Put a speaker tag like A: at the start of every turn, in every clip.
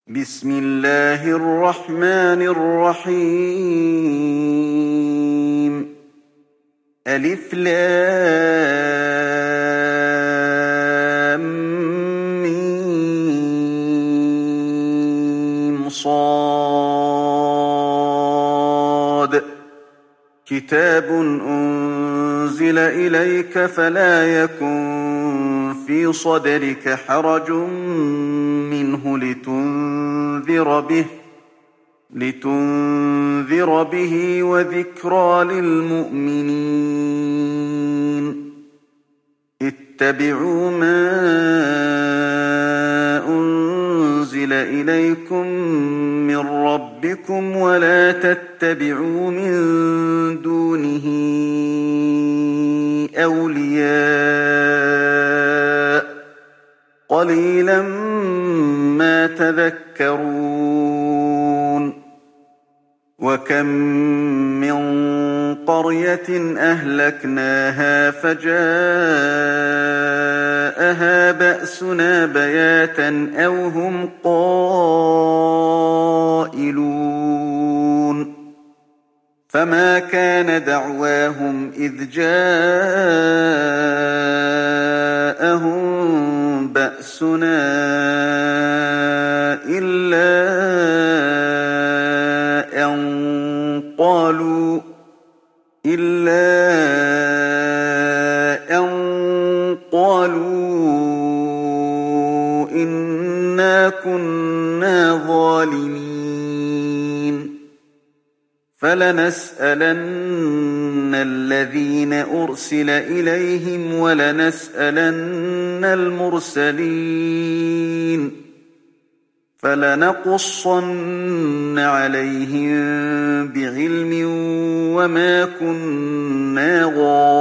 A: بسم الله الرحمن الرحيم ألف لام ميم صاد كتاب أنزل إليك فلا يكن في صدرك حرج منه لتنذر به وذكرى للمؤمنين اتبعوا ما أنزل إليكم من ربكم ولا تتبعوا من دونه أولياء قليلا ما تذكرون وكم من قرية أهلكناها فجاءها بأسنا بياتا أو هم قائلون فما كان دعواهم إذ جاءهم بأسنا إلا أن قالوا إنا كنا ظالمين فلنسألن الذين أرسل إليهم ولنسألن المرسلين فلنقصن عليهم بعلم وما كنا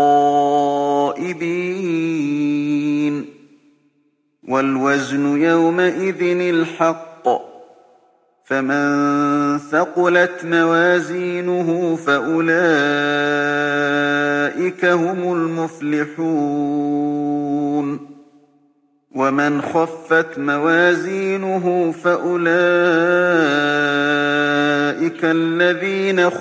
A: غائبين والوزن يومئذ الحق فمن ثقلت موازينه فأولئك هم المفلحون ومن خفت موازينه فأولئك الذين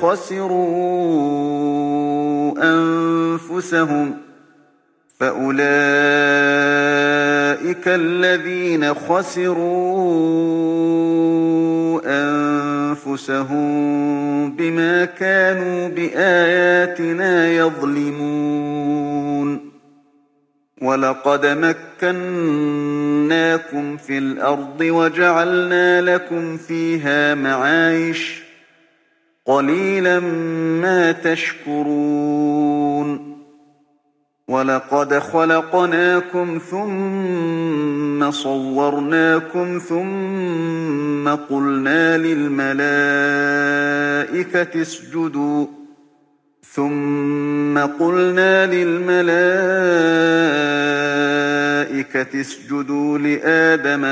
A: خسروا أنفسهم بما كانوا بآياتنا يظلمون ولقد مكناكم في الأرض وجعلنا لكم فيها معايش قليلا ما تشكرون ولقد خلقناكم ثم صورناكم ثم قلنا للملائكة اسجدوا لآدم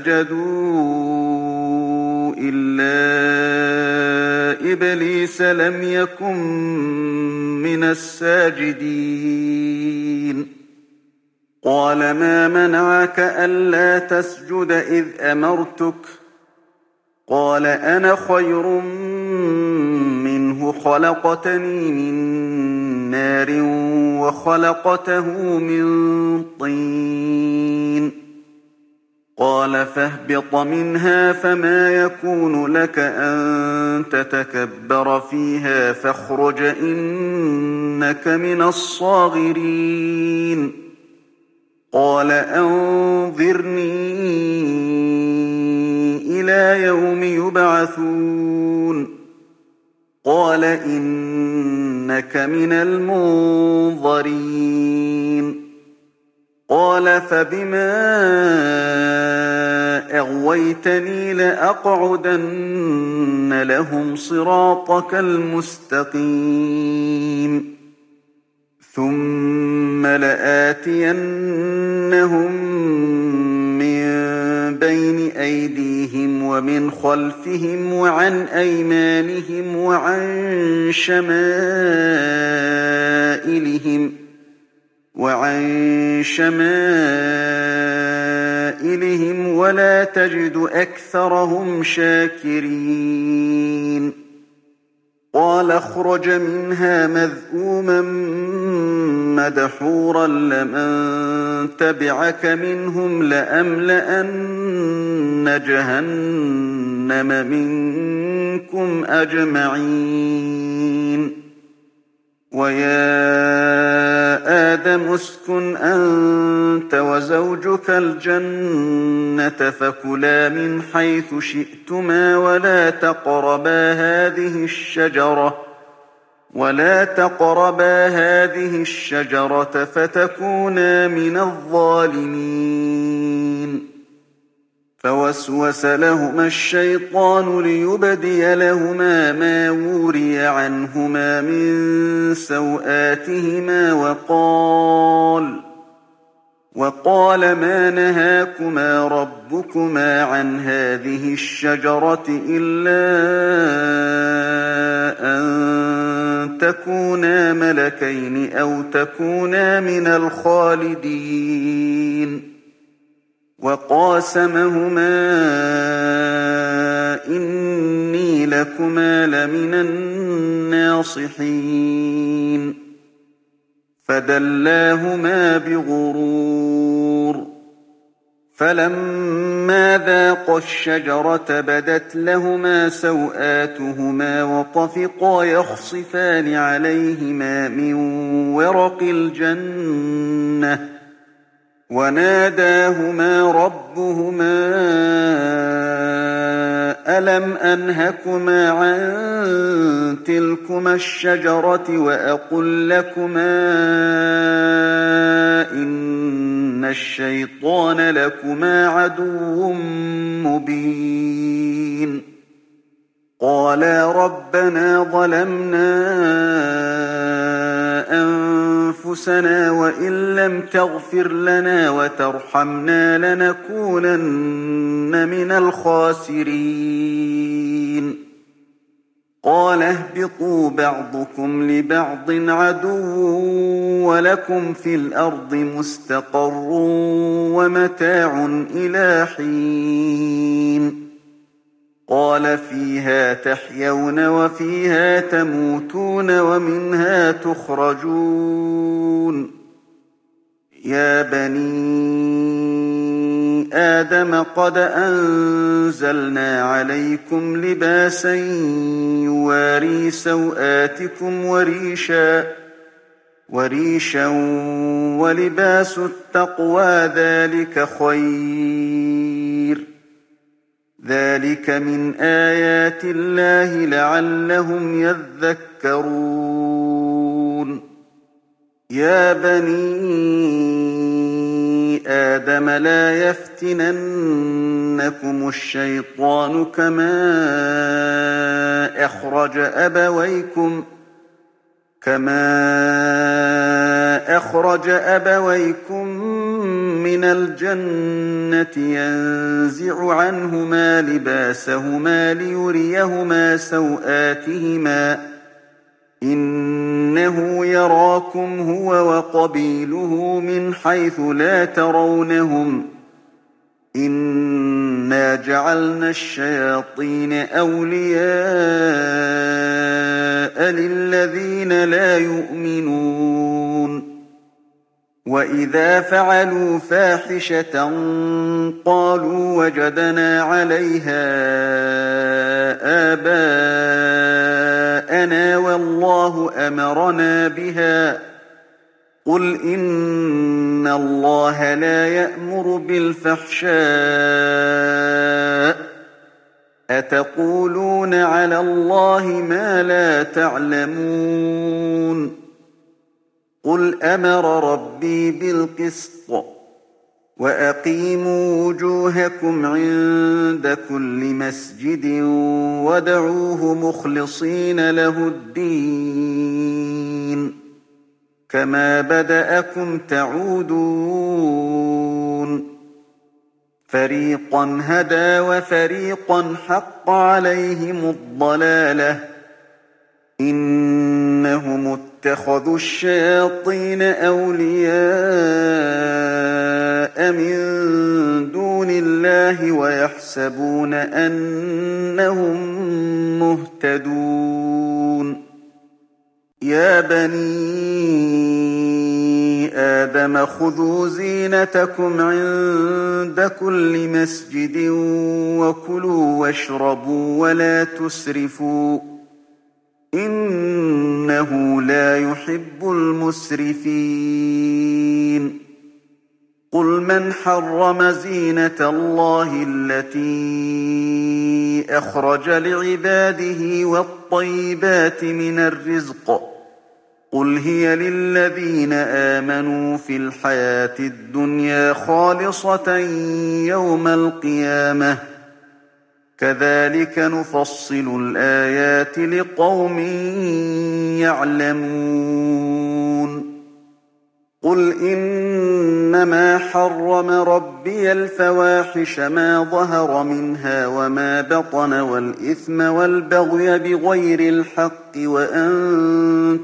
A: فسجدوا إلا إبليس لم يكن من الساجدين قال ما منعك ألا تسجد إذ أمرتك قال أنا خير منه خلقتني من نار وخلقته من طين قال فاهبط منها فما يكون لك أن تتكبر فيها فاخرج إنك من الصاغرين قال أنظرني إلى يوم يبعثون قال إنك من المنظرين قال فبما أغويتني لأقعدن لهم صراطك المستقيم ثم لآتينهم من بين أيديهم ومن خلفهم وعن أيمانهم وعن شمائلهم شمائلهم ولا تجد أكثرهم شاكرين قال اخرج منها مذءوما مدحورا لمن تبعك منهم لأملأن جهنم منكم أجمعين ويا آدم اسكن أنت وزوجك الجنة فكلا من حيث شئتما ولا تقربا هذه الشجرة فتكونا من الظالمين فوسوس لهما الشيطان ليبدي لهما ما وري عنهما من سوآتهما وقال ما نهاكما ربكما عن هذه الشجرة إلا أن تكونا ملكين أو تكونا من الخالدين وقاسمهما إني لكما لمن الناصحين فدلاهما بغرور فلما ذاقا الشجرة بدت لهما سوآتهما وطفقا يخصفان عليهما من ورق الجنة وناداهما ربهما ألم أنهكما عن تلكما الشجرة وأقل لكما إن الشيطان لكما عدو مبين قالا ربنا ظلمنا أنفسنا وإن لم تغفر لنا وترحمنا لنكونن من الخاسرين قال اهبطوا بعضكم لبعض عدو ولكم في الأرض مستقر ومتاع إلى حين قال فيها تحيون وفيها تموتون ومنها تخرجون يا بني آدم قد أنزلنا عليكم لباسا يواري سوآتكم وريشا ولباس التقوى ذلك خير ذلك من آيات الله لعلهم يذكرون يا بني آدم لا يفتننكم الشيطان كما أخرج أبويكم من الجنة ينزع عنهما لباسهما ليريهما سوآتهما إنه يراكم هو وقبيله من حيث لا ترونهم إنا جعلنا الشياطين أولياء للذين لا يؤمنون وإذا فعلوا فاحشة قالوا وجدنا عليها آباءنا والله أمرنا بها قل إن الله لا يأمر بالفحشاء أتقولون على الله ما لا تعلمون قل أمر ربي بالقسط وأقيموا وجوهكم عند كل مسجد وادعوه مخلصين له الدين كما بدأكم تعودون فريقا هدى وفريقا حق عليهم الضلالة إن إنهم اتخذوا الشياطين أولياء من دون الله ويحسبون أنهم مهتدون يا بني آدم خذوا زينتكم عند كل مسجد وكلوا واشربوا ولا تسرفوا إنه لا يحب المسرفين قل من حرم زينة الله التي أخرج لعباده والطيبات من الرزق قل هي للذين آمنوا في الحياة الدنيا خالصة يوم القيامة كذلك نفصل الآيات لقوم يعلمون قل إنما حرم ربي الفواحش ما ظهر منها وما بطن والإثم والبغي بغير الحق وأن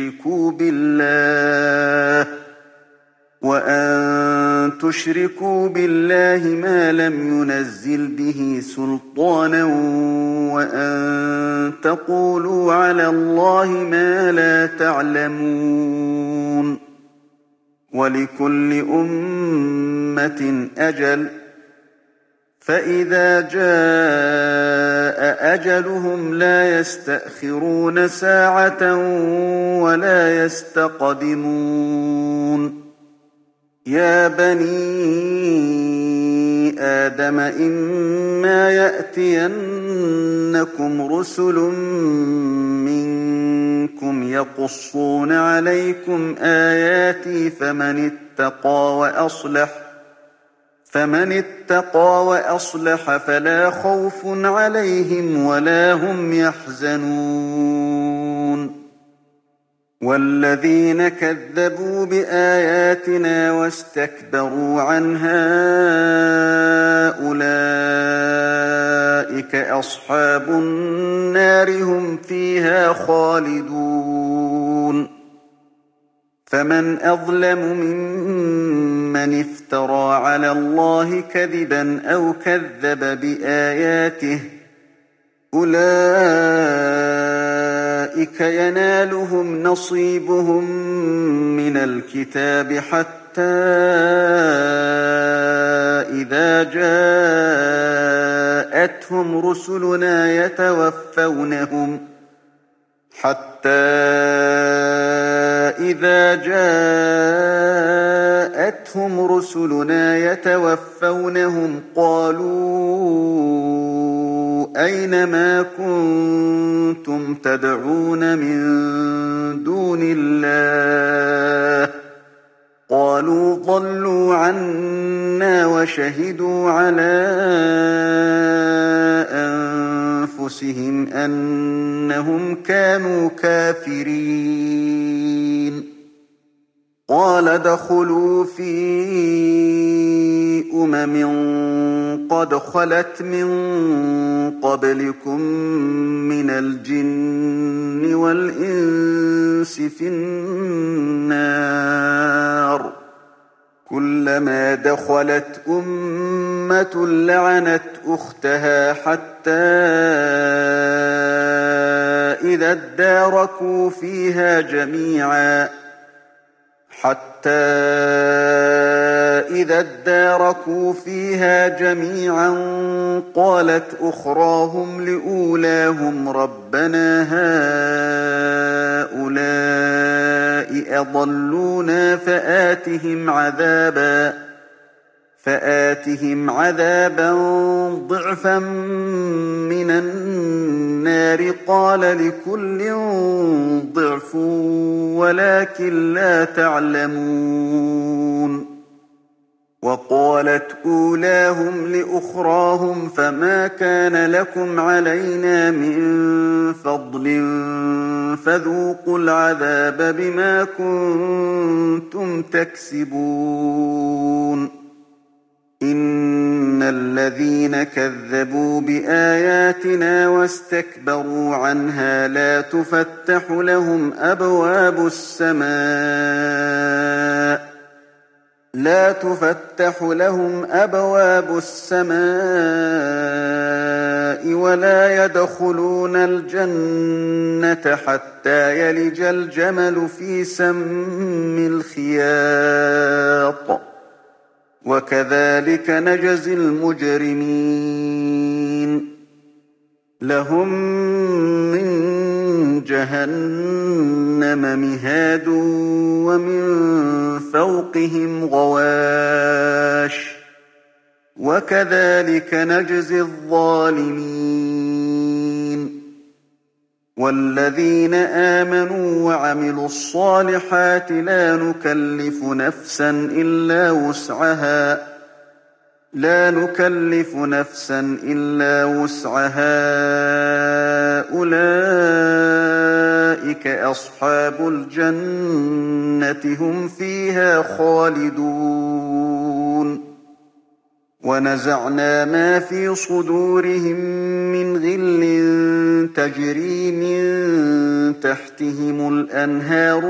A: تشركوا بالله ما لم ينزل به سلطانا وأن تقولوا على الله ما لا تعلمون ولكل أمة أجل فإذا جاء أجلهم لا يستأخرون ساعة ولا يستقدمون يا بني آدم إما يأتينكم رسل منكم يقصون عليكم آياتي فمن اتقى وأصلح فلا خوف عليهم ولا هم يحزنون والذين كذبوا بآياتنا واستكبروا عنها أولئك أصحاب النار هم فيها خالدون فمن أظلم ممن افترى على الله كذبا أو كذب بآياته أولئك ينالهم نصيبهم من الكتاب حتى إذا جاءتهم رسلنا يتوفونهم قالوا أين ما كنتم تدعون من دون الله قالوا ضلوا عنا وشهدوا على أنفسهم أنهم كانوا كافرين قال ادخلوا في قد خلت من قبلكم من الجن والإنس في النار كلما دخلت أمة لعنت أختها حتى إذا اداركوا فيها جميعا قالت أخراهم لأولاهم ربنا هؤلاء أضلونا فآتهم عذابا ضعفا من النار قال لكل ضعف ولكن لا تعلمون وقالت أولاهم لأخراهم فما كان لكم علينا من فضل فذوقوا العذاب بما كنتم تكسبون إِنَّ الَّذِينَ كَذَّبُوا بِآيَاتِنَا وَاسْتَكْبَرُوا عَنْهَا لَا تُفَتَّحُ لَهُمْ أَبْوَابُ السَّمَاءِ وَلَا يَدْخُلُونَ الْجَنَّةَ حَتَّىٰ يَلِجَ الْجَمَلُ فِي سَمِّ الْخِيَاطِ ۚ وَكَذَٰلِكَ نَجْزِي الْمُجْرِمِينَ لَهُم مِّن جَهَنَّمَ مِهَادٌ وَمِن فَوْقِهِمْ غَوَاشٍ ۚ وَكَذَٰلِكَ نَجْزِي الظَّالِمِينَ وَالَّذِينَ آمَنُوا وَعَمِلُوا الصَّالِحَاتِ لا نُكَلِّفُ نَفْسًا إِلَّا وُسْعَهَا أُولَٰئِكَ أَصْحَابُ الْجَنَّةِ هُمْ فِيهَا خَالِدُونَ وَنَزَعْنَا مَا فِي صُدُورِهِم مِّنْ غِلٍّ تَجْرِي مِن تَحْتِهِمُ الْأَنْهَارُ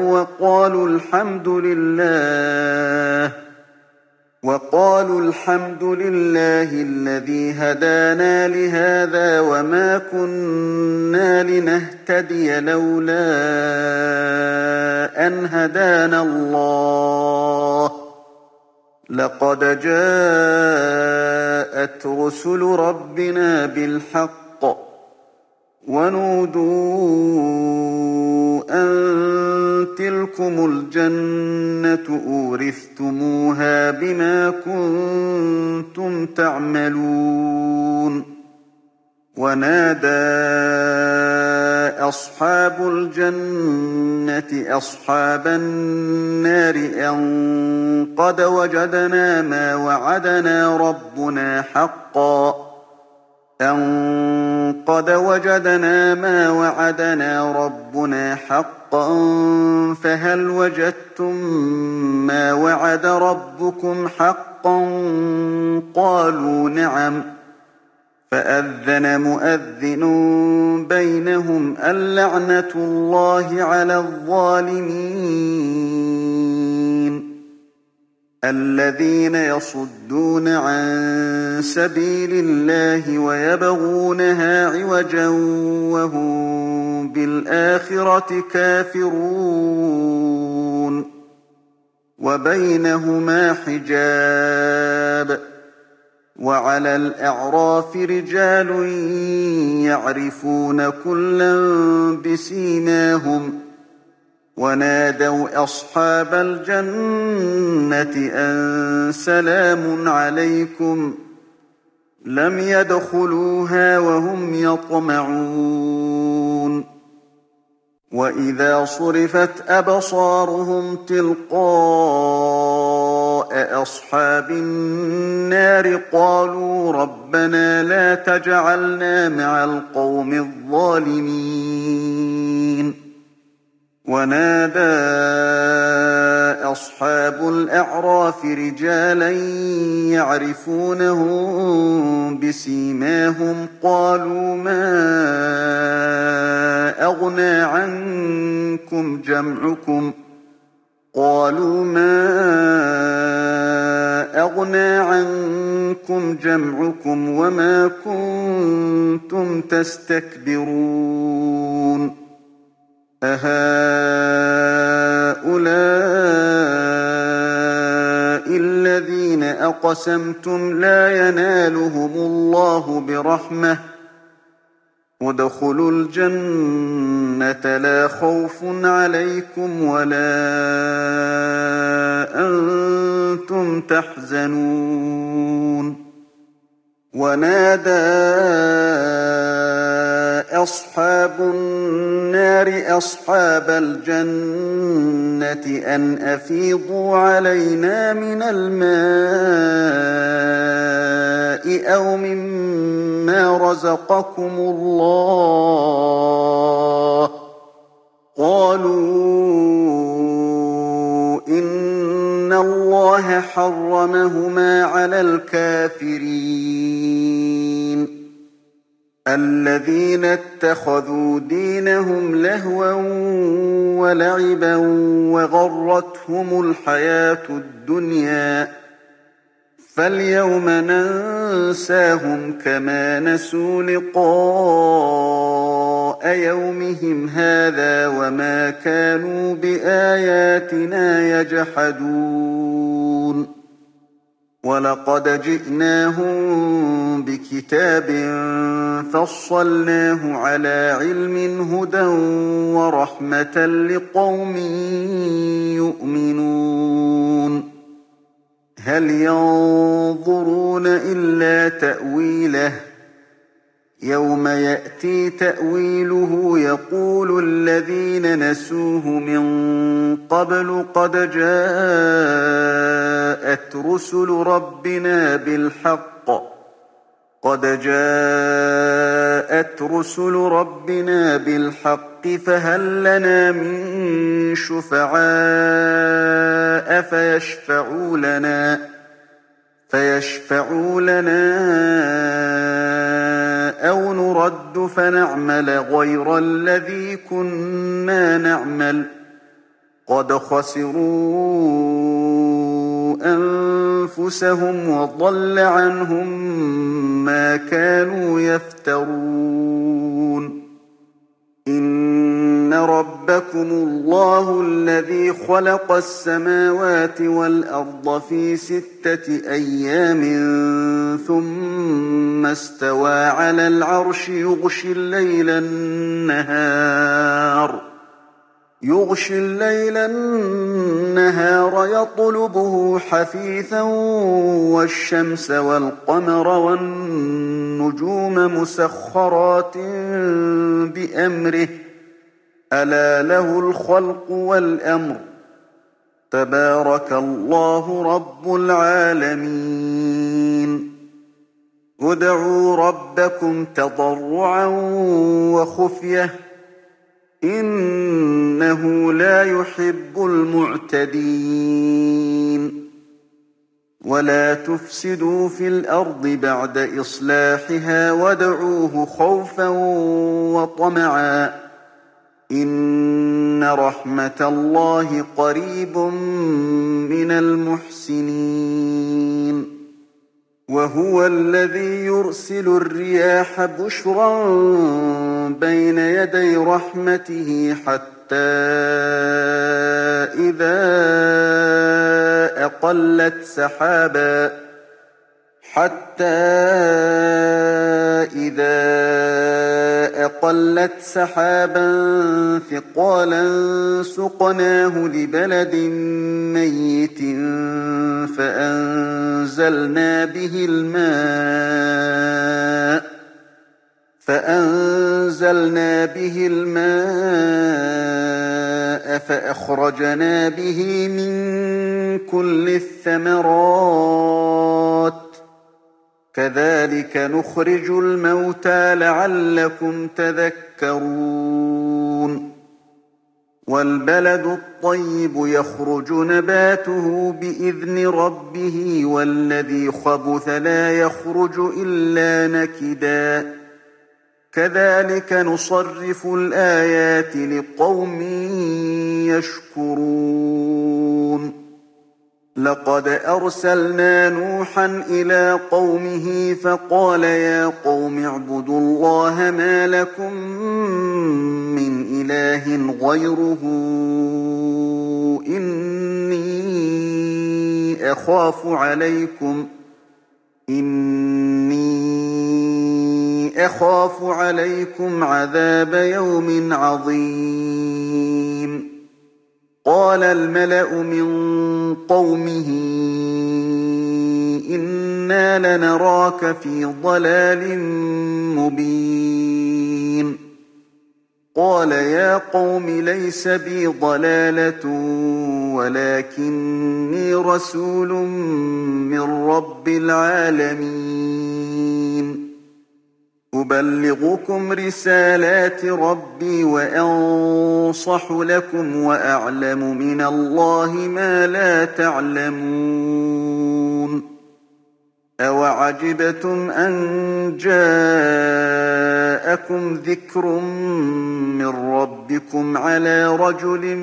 A: وَقَالُوا الْحَمْدُ لِلَّهِ الَّذِي هَدَانَا لِهَٰذَا وَمَا كُنَّا لِنَهْتَدِيَ لَوْلَا أَنْ هَدَانَا اللَّهُ ۖ لَقَدْ جَاءَتْ رُسُلُ رَبِّنَا بِالْحَقِّ ۖ وَنُودُوا أَن تِلْكُمُ الْجَنَّةُ أُورِثْتُمُوهَا بِمَا كُنتُمْ تَعْمَلُونَ وَنَادَىٰ أَصْحَابُ الْجَنَّةِ أَصْحَابَ النَّارِ أَن قَدْ وَجَدْنَا مَا وَعَدَنَا رَبُّنَا حَقًّا فَهَلْ وَجَدتُّم مَّا وَعَدَ رَبُّكُمْ حَقًّا ۖ قَالُوا نَعَمْ ۚ فَأَذَّنَ مُؤَذِّنٌ بَيْنَهُمْ اللَّعْنَةُ اللَّهِ عَلَى الظَّالِمِينَ الَّذِينَ يَصُدُّونَ عَن سَبِيلِ اللَّهِ وَيَبْغُونَهَا عِوَجًا وَهُم بِالْآخِرَةِ كَافِرُونَ وَبَيْنَهُمَا حِجَابٌ ۚ وَعَلَى الْأَعْرَافِ رِجَالٌ يَعْرِفُونَ كُلًّا بِسِيمَاهُمْ ۚ وَنَادَوْا أَصْحَابَ الْجَنَّةِ أَن سَلَامٌ عَلَيْكُمْ ۚ لَمْ يَدْخُلُوهَا وَهُمْ يَطْمَعُونَ وَإِذَا صُرِفَتْ أَبْصَارُهُمْ تِلْقَاءَ أَصْحَابِ النَّارِ قَالُوا رَبَّنَا لَا تَجْعَلْنَا مَعَ الْقَوْمِ الظَّالِمِينَ وَنَادَىٰ أَصْحَابُ الْأَعْرَافِ رِجَالًا يَعْرِفُونَهُم بِسِيمَاهُمْ قَالُوا مَا أَغْنَىٰ عَنكُمْ جَمْعُكُمْ وَمَا كُنتُمْ تَسْتَكْبِرُونَ أَهَٰؤُلَاءِ الَّذِينَ أَقْسَمْتُمْ لَا يَنَالُهُمُ اللَّهُ بِرَحْمَةٍ ۚ ادْخُلُوا الْجَنَّةَ لَا خَوْفٌ عَلَيْكُمْ وَلَا أَنتُمْ تَحْزَنُونَ وَنَادَىٰ أَصْحَابُ النَّارِ أَصْحَابَ الْجَنَّةِ أَنْ أَفِيضُوا عَلَيْنَا مِنَ الْمَاءِ أَوْ مِمَّا رَزَقَكُمُ اللَّهُ ۚ قَالُوا إِنَّ اللَّهَ اللَّهَ حَرَّمَهُمَا عَلَى الْكَافِرِينَ الَّذِينَ اتَّخَذُوا دِينَهُمْ لَهْوًا وَلَعِبًا وَغَرَّتْهُمُ الْحَيَاةُ الدُّنْيَا فَالْيَوْمَ نَنسَاهُمْ كَمَا نَسُوا لِقَاءَ يَوْمِهِمْ هَٰذَا وَمَا كَانُوا بِآيَاتِنَا يَجْحَدُونَ وَلَقَدْ جِئْنَاهُم بِكِتَابٍ فَصَّلْنَاهُ عَلَىٰ عِلْمٍ هُدًى وَرَحْمَةً لِّقَوْمٍ يُؤْمِنُونَ هَلْ يَنظُرُونَ إِلَّا تَأْوِيلَهُ يَوْمَ يَأْتِي تَأْوِيلُهُ يَقُولُ الَّذِينَ نَسُوهُ مِن قَبْلُ قَدْ جَاءَتْ رُسُلُ رَبِّنَا بِالْحَقِّ فَهَل لَّنَا مِن شُفَعَاءَ فَيَشْفَعُوا لَنَا أَوْ نُرَدُّ فَنَعْمَلَ غَيْرَ الَّذِي كُنَّا نَعْمَلُ ۚ قَدْ خَسِرُوا أَنفُسَهُمْ وَضَلَّ عَنْهُم مَّا كَانُوا يَفْتَرُونَ إِنَّ رَبَّكُمُ اللَّهُ الَّذِي خَلَقَ السَّمَاوَاتِ وَالْأَرْضَ فِي 6 أَيَّامٍ ثُمَّ اسْتَوَىٰ عَلَى الْعَرْشِ يُغْشِي اللَّيْلَ النَّهَارَ يَطْلُبُهُ حَثِيثًا وَالشَّمْسَ وَالْقَمَرَ وَالنُّجُومَ مُسَخَّرَاتٍ بِأَمْرِهِ ۗ أَلَا لَهُ الْخَلْقُ وَالْأَمْرُ ۗ تَبَارَكَ اللَّهُ رَبُّ الْعَالَمِينَ ادْعُوا رَبَّكُمْ تَضَرُّعًا وَخُفْيَةً ۚ إِنَّهُ لَا يُحِبُّ الْمُعْتَدِينَ وَلَا تُفْسِدُوا فِي الْأَرْضِ بَعْدَ إِصْلَاحِهَا وَادْعُوهُ خَوْفًا وَطَمَعًا ۚ إِنَّ رَحْمَتَ اللَّهِ قَرِيبٌ مِّنَ الْمُحْسِنِينَ وَهُوَ الَّذِي يُرْسِلُ الرِّيَاحَ بُشْرًا بَيْنَ يَدَيْ رَحْمَتِهِ حَتَّىٰ إِذَا أَقَلَّتْ سَحَابًا ثِقَالًا سُقْنَاهُ لِبَلَدٍ مَّيِّتٍ فَأَنزَلْنَا بِهِ الْمَاءَ فَأَخْرَجْنَا بِهِ مِن كُلِّ الثَّمَرَاتِ ۚ كَذَٰلِكَ نُخْرِجُ الْمَوْتَىٰ لَعَلَّكُمْ تَذَكَّرُونَ وَالْبَلَدُ الطَّيِّبُ يَخْرُجُ نَبَاتُهُ بِإِذْنِ رَبِّهِ وَالَّذِي خَبُثَ لَا يَخْرُجُ إِلَّا نَكِدًا ۚ كَذَٰلِكَ نُصَرِّفُ الْآيَاتِ لِقَوْمٍ يَشْكُرُونَ لَقَدْ أَرْسَلْنَا نُوحًا إِلَىٰ قَوْمِهِ فَقَالَ يَا قَوْمِ اعْبُدُوا اللَّهَ مَا لَكُم مِّنْ إِلَٰهٍ غَيْرُهُ إِنِّي أَخَافُ عَلَيْكُمْ عَذَابَ يَوْمٍ عَظِيمٍ قَالَ الْمَلَأُ مِن قَوْمِهِ إِنَّا لَنَرَاكَ فِي ضَلَالٍ مُّبِينٍ قَالَ يَا قَوْمِ لَيْسَ بِي ضَلَالَةٌ وَلَٰكِنِّي رَسُولٌ مِّن رَّبِّ الْعَالَمِينَ أبلغكم رسالات ربي وأنصح لكم وأعلم من الله ما لا تعلمون أوعجبتم أن جاءكم ذكر من ربكم على رجل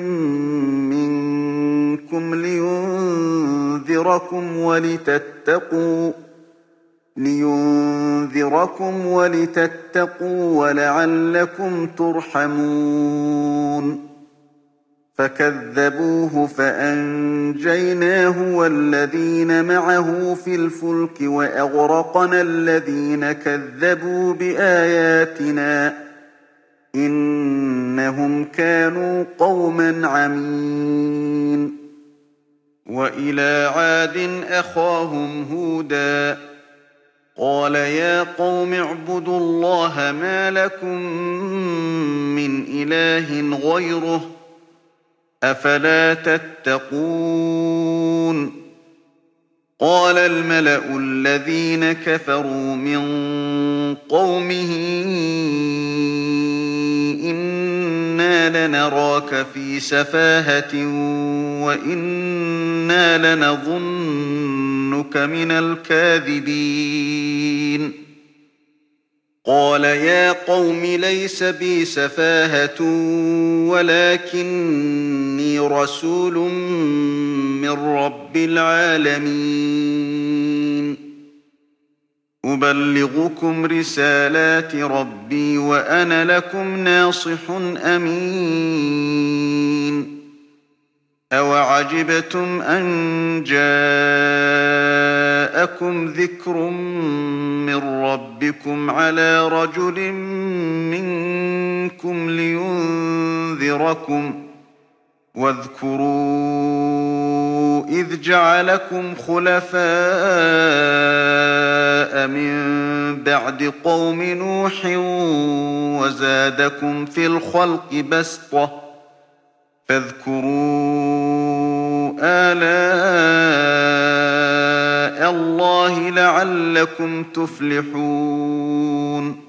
A: منكم لينذركم ولتتقوا ولعلكم ترحمون فكذبوه فأنجيناه والذين معه في الفلك وأغرقنا الذين كذبوا بآياتنا إنهم كانوا قوما عمين وإلى عاد أخاهم هودا قال يا قوم اعبدوا الله ما لكم من إله غيره أفلا تتقون قال الملأ الذين كفروا من قومه إنا لنراك في سفاهة وإنا لنظنك من الكاذبين قال يا قوم ليس بي سفاهة ولكني رسول من رب العالمين أبلغكم رسالات ربي وأنا لكم ناصح أمين أوعجبتم أن جاءكم ذكر من ربكم على رجل منكم لينذركم واذكروا إذ جعلكم خلفاء من بعد قوم نوح وزادكم في الخلق بسطة فاذكروا آلاء الله لعلكم تفلحون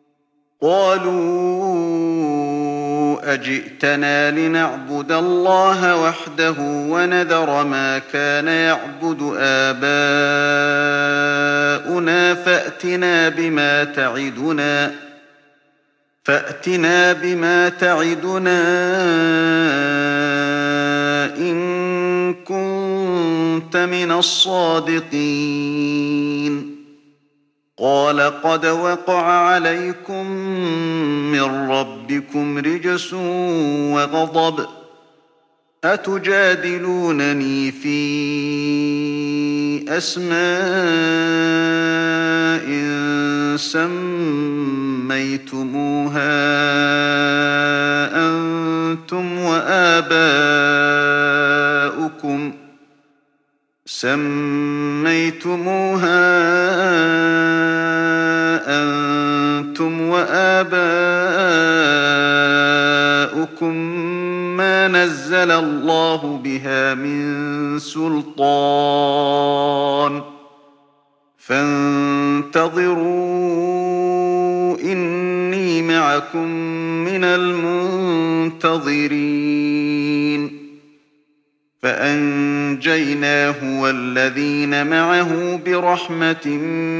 A: قالوا أجئتنا لنعبد الله وحده ونذر ما كان يعبد آباؤنا فأتنا بما تعدنا إن كنت من الصادقين قال قد وقع عليكم من ربكم رجس وغضب أتجادلونني في أسماء سميتموها أنتم وآباؤكم ما نزل الله بها من سلطان فانتظروا إني معكم من المنتظرين فأنجيناه والذين معه برحمة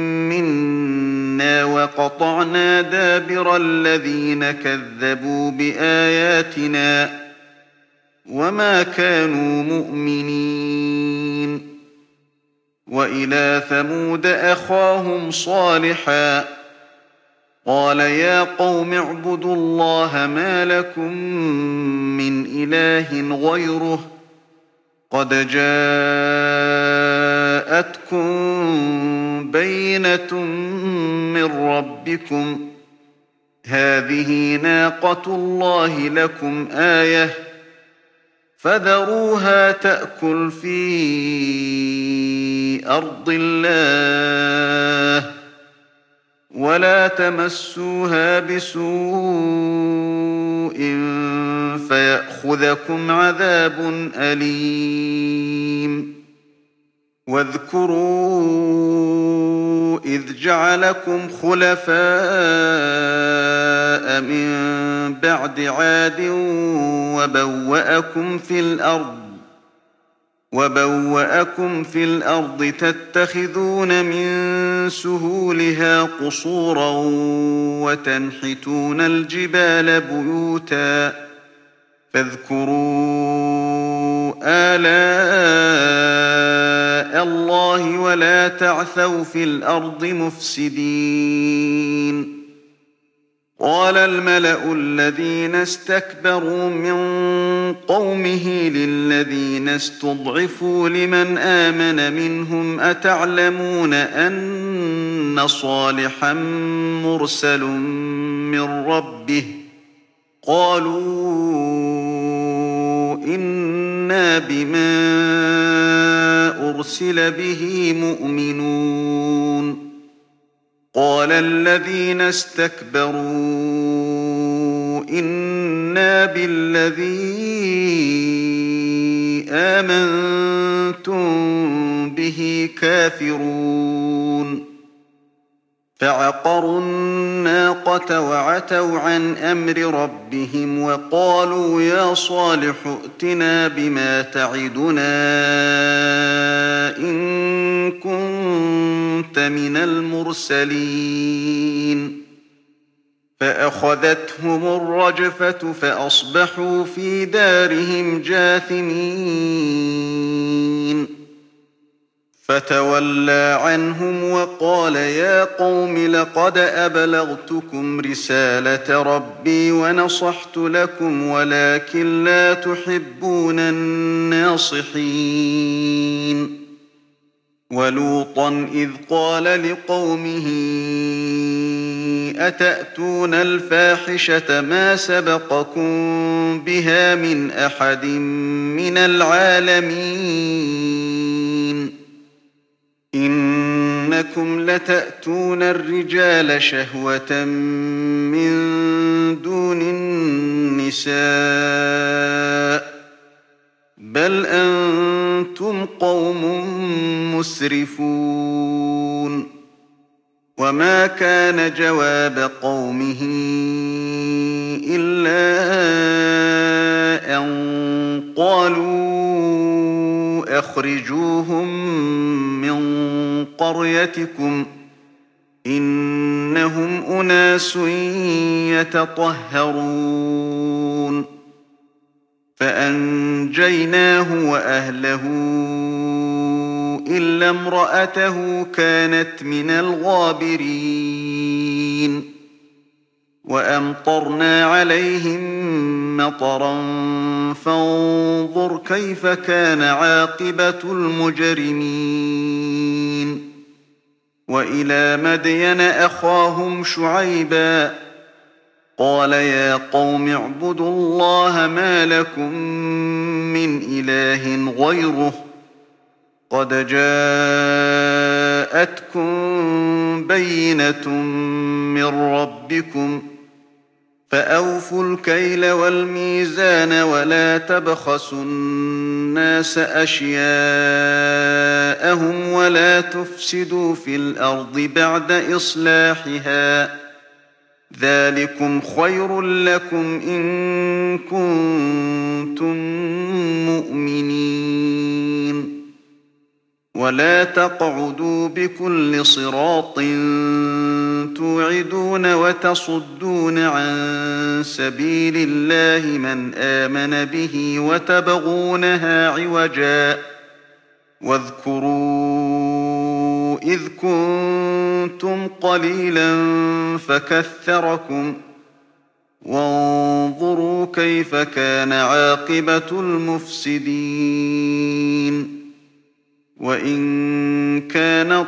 A: منا وقطعنا دابر الذين كذبوا بآياتنا وما كانوا مؤمنين وإلى ثمود أخاهم صالحا قال يا قوم اعبدوا الله ما لكم من إله غيره قد جاءتكم بينة من ربكم هذه ناقة الله لكم آية فذروها تأكل في أرض الله ولا تمسوها بسوء فيأخذكم عذاب أليم واذكروا إذ جعلكم خلفاء من بعد عاد وبوأكم في الأرض تتخذون من سهولها قصورا وتنحتون الجبال بيوتا فاذكروا آلاء الله ولا تعثوا في الأرض مفسدين قال الملأ الذين استكبروا من قومه للذين استضعفوا لمن آمن منهم أتعلمون أن صالحا مرسل من ربه قالوا إنا بما أرسل به مؤمنون قال الذين استكبروا إنا بالذي آمنتم به كافرون فعقروا الناقة وعتوا عن أمر ربهم وقالوا يا صالح ائتنا بما تعدنا إن كنت من المرسلين فأخذتهم الرجفة فأصبحوا في دارهم جاثمين فتولى عنهم وقال يا قوم لقد أبلغتكم رسالة ربي ونصحت لكم ولكن لا تحبون الناصحين ولوطا إذ قال لقومه أتأتون الفاحشة ما سبقكم بها من أحد من العالمين إنكم لتأتون الرجال شهوة من دون النساء بل أنتم قوم مسرفون وما كان جواب قومه إلا أن قالوا أخرجوهم من قريتكم إنهم أناس يتطهرون فأنجيناه وأهله إلا امرأته كانت من الغابرين وأمطرنا عليهم مطرا فانظر كيف كان عاقبة المجرمين وإلى مدين أخاهم شعيبا قال يا قوم اعبدوا الله ما لكم من إله غيره قد جاءتكم بينة من ربكم فأوفوا الكيل والميزان ولا تبخسوا الناس أشياءهم ولا تفسدوا في الأرض بعد إصلاحها ذلكم خير لكم إن كنتم مؤمنين ولا تقعدوا بكل صراط توعدون وتصدون عن سبيل الله من آمن به وتبغونها عوجا واذكروا إذ كنتم قليلا فكثركم وانظروا كيف كان عاقبة المفسدين وإن كان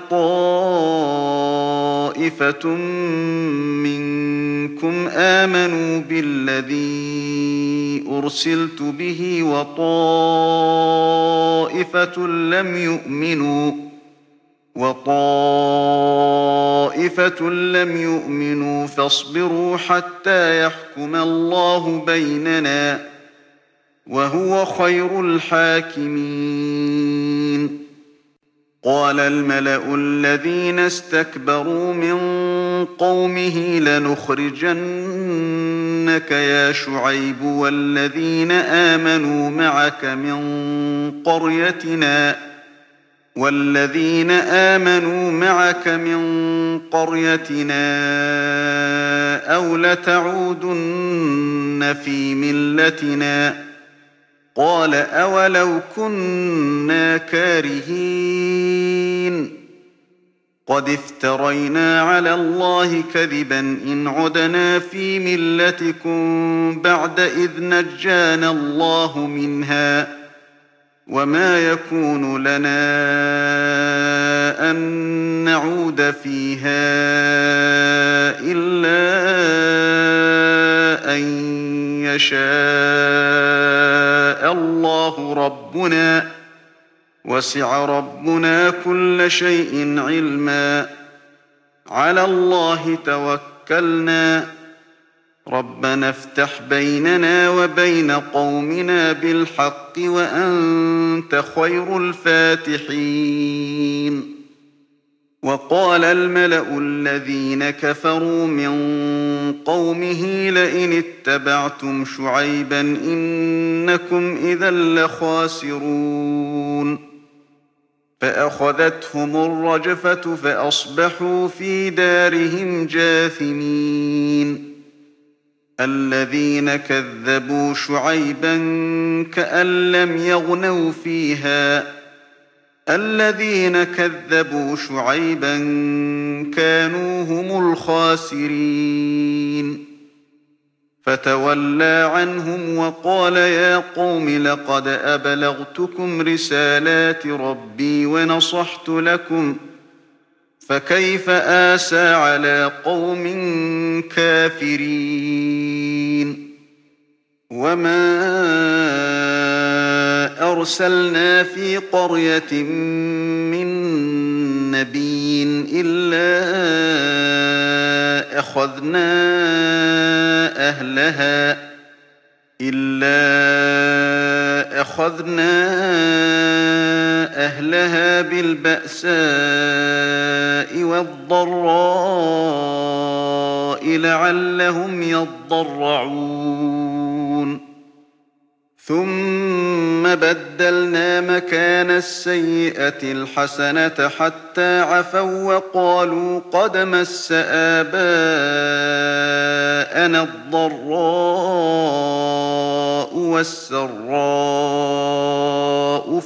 A: طائفة منكم آمنوا بالذي أرسلت به وطائفة لم يؤمنوا فاصبروا حتى يحكم الله بيننا وهو خير الحاكمين قال الملأ الذين استكبروا من قومه لنخرجنك يا شعيب والذين آمنوا معك من قريتنا أو لتعودن في ملتنا قال أولو كنا كارهين قد افترينا على الله كذبا إن عدنا في ملتكم بعد إذ نجانا الله منها وما يكون لنا أن نعود فيها إلا أن يشاء الله ربنا وسع ربنا كل شيء علما على الله توكلنا ربنا افتح بيننا وبين قومنا بالحق وأنت خير الفاتحين وقال الملأ الذين كفروا من قومه لئن اتبعتم شعيبا إنكم إذا لخاسرون فأخذتهم الرجفة فأصبحوا في دارهم جاثمين الذين كذبوا شعيبا كأن لم يغنوا فيها الذين كذبوا شعيبا كانوا هم الخاسرين فتولى عنهم وقال يا قوم لقد أبلغتكم رسالات ربي ونصحت لكم فكيف آسى على قوم كافرين وما أرسلنا في قرية من نبي إلا أخذنا أهلها بالبأساء والضراء لعلهم يضرعون ثم بدلنا مكان السيئة الحسنة حتى عفوا وقالوا قد مس آباءنا الضراء والسراء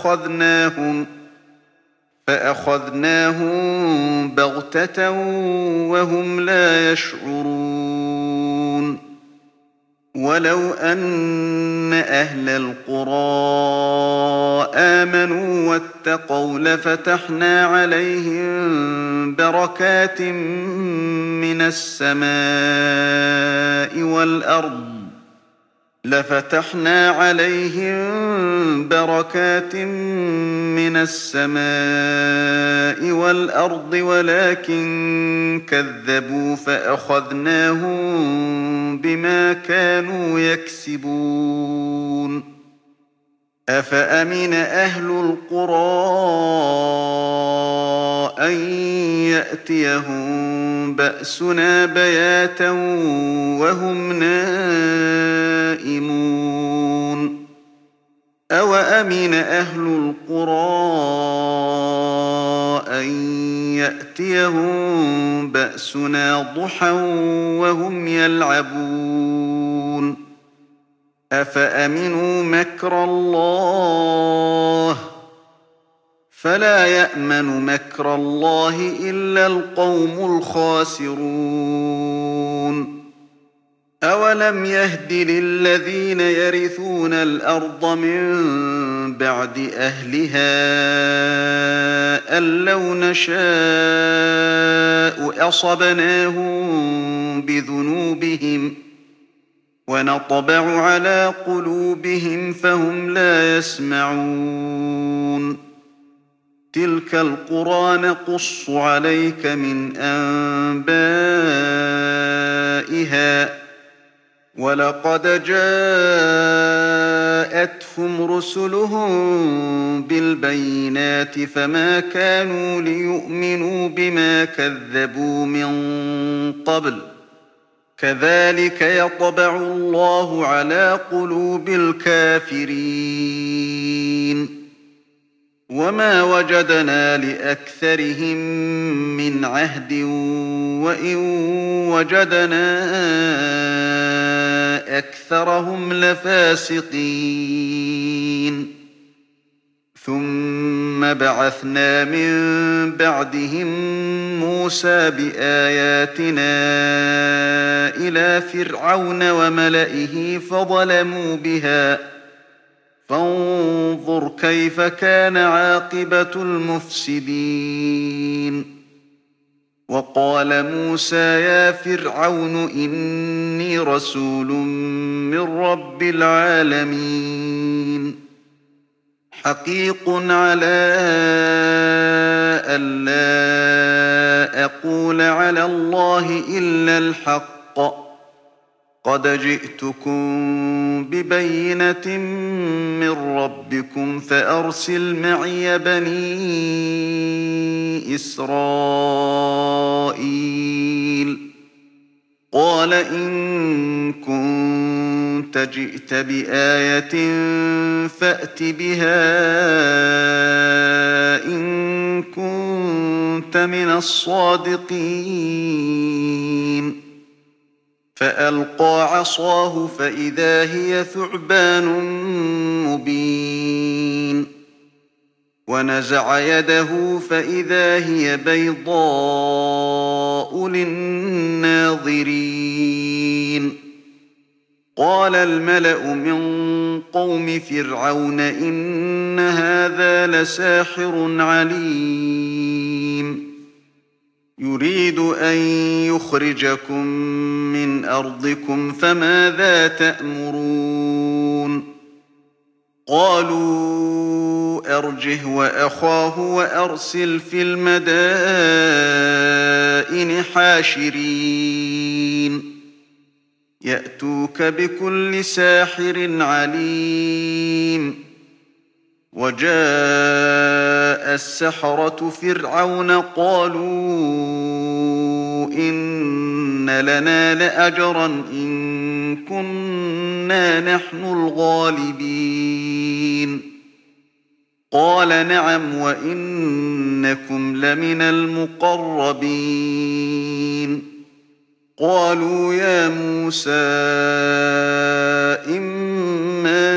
A: فأخذناهم بغتة وهم لا يشعرون ولو أن أهل القرى آمنوا واتقوا لفتحنا عليهم بركات من السماء والأرض ولكن كذبوا فأخذناهم بما كانوا يكسبون أفأمن أهل القرى أن يأتيهم بأسنا بياتا وهم نائمون أوأمن أهل القرى أن يأتيهم بأسنا ضحى وهم يلعبون أفأمنوا مكر الله فلا يأمن مكر الله إلا القوم الخاسرون أولم يهد للذين يرثون الأرض من بعد أهلها أن لو نشاء أصبناهم بذنوبهم ونطبع على قلوبهم فهم لا يسمعون تلك القرى نقص عليك من أنبائها ولقد جاء جاءتهم رسلهم بالبينات فما كانوا ليؤمنوا بما كذبوا من قبل كذلك يطبع الله على قلوب الكافرين وما وجدنا لأكثرهم من عهد وإن وجدنا أكثرهم لفاسقين ثم بعثنا من بعدهم موسى بآياتنا إلى فرعون وملئه فظلموا بها فانظر كيف كان عاقبة المفسدين وقال موسى يا فرعون إني رسول من رب العالمين حقيق على ألا أقول على الله إلا الحق قد جئتكم ببينة من ربكم فأرسل معي بني إسرائيل قال إن كنت جئت بآية فأت بها إن كنت من الصادقين فألقى عصاه فإذا هي ثعبان مبين ونزع يده فإذا هي بيضاء للناظرين قال الملأ من قوم فرعون إن هذا لساحر عليم يريد أن يخرجكم من أرضكم فماذا تأمرون قالوا أرجه وأخاه وأرسل في المدائن حاشرين يأتوك بكل ساحر عليم وجاء السحرة فرعون قالوا إن لنا لأجرا إن كنا نحن الغالبين قال نعم وإنكم لمن المقربين قالوا يا موسى إما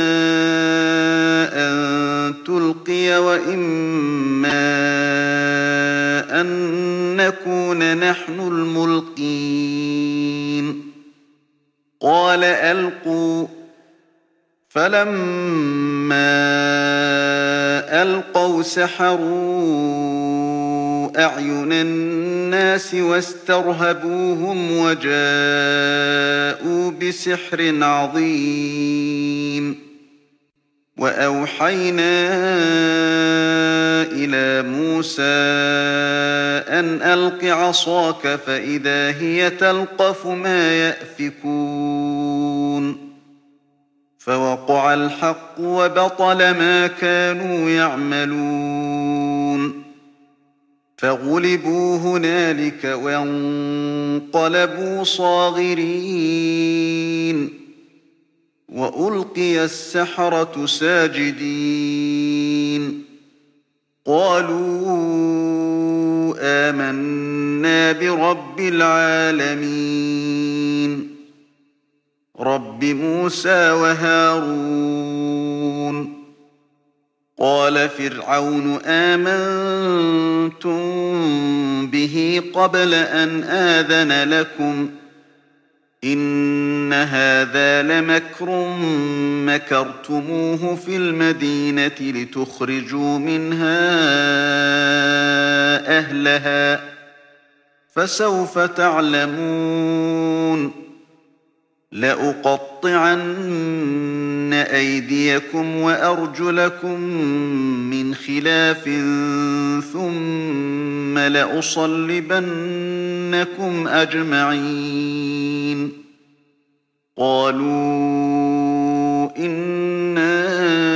A: أن تلقي وإما أن نكون نحن الملقين قال ألقوا فلما ألقوا سحروا أعين الناس واسترهبوهم وجاءوا بسحر عظيم وأوحينا إلى موسى أن ألق عصاك فإذا هي تلقف ما يأفكون فوقع الحق وبطل ما كانوا يعملون فغلبوا هنالك وانقلبوا صاغرين وألقي السحرة ساجدين قالوا آمنا برب العالمين رب موسى وهارون قال فرعون آمنتم به قبل أن آذن لكم إن هذا لمكر مكرتموه في المدينة لتخرجوا منها أهلها فسوف تعلمون لأقطعن أيديكم وأرجلكم من خلاف ثم لأصلبنكم أجمعين قالوا إنا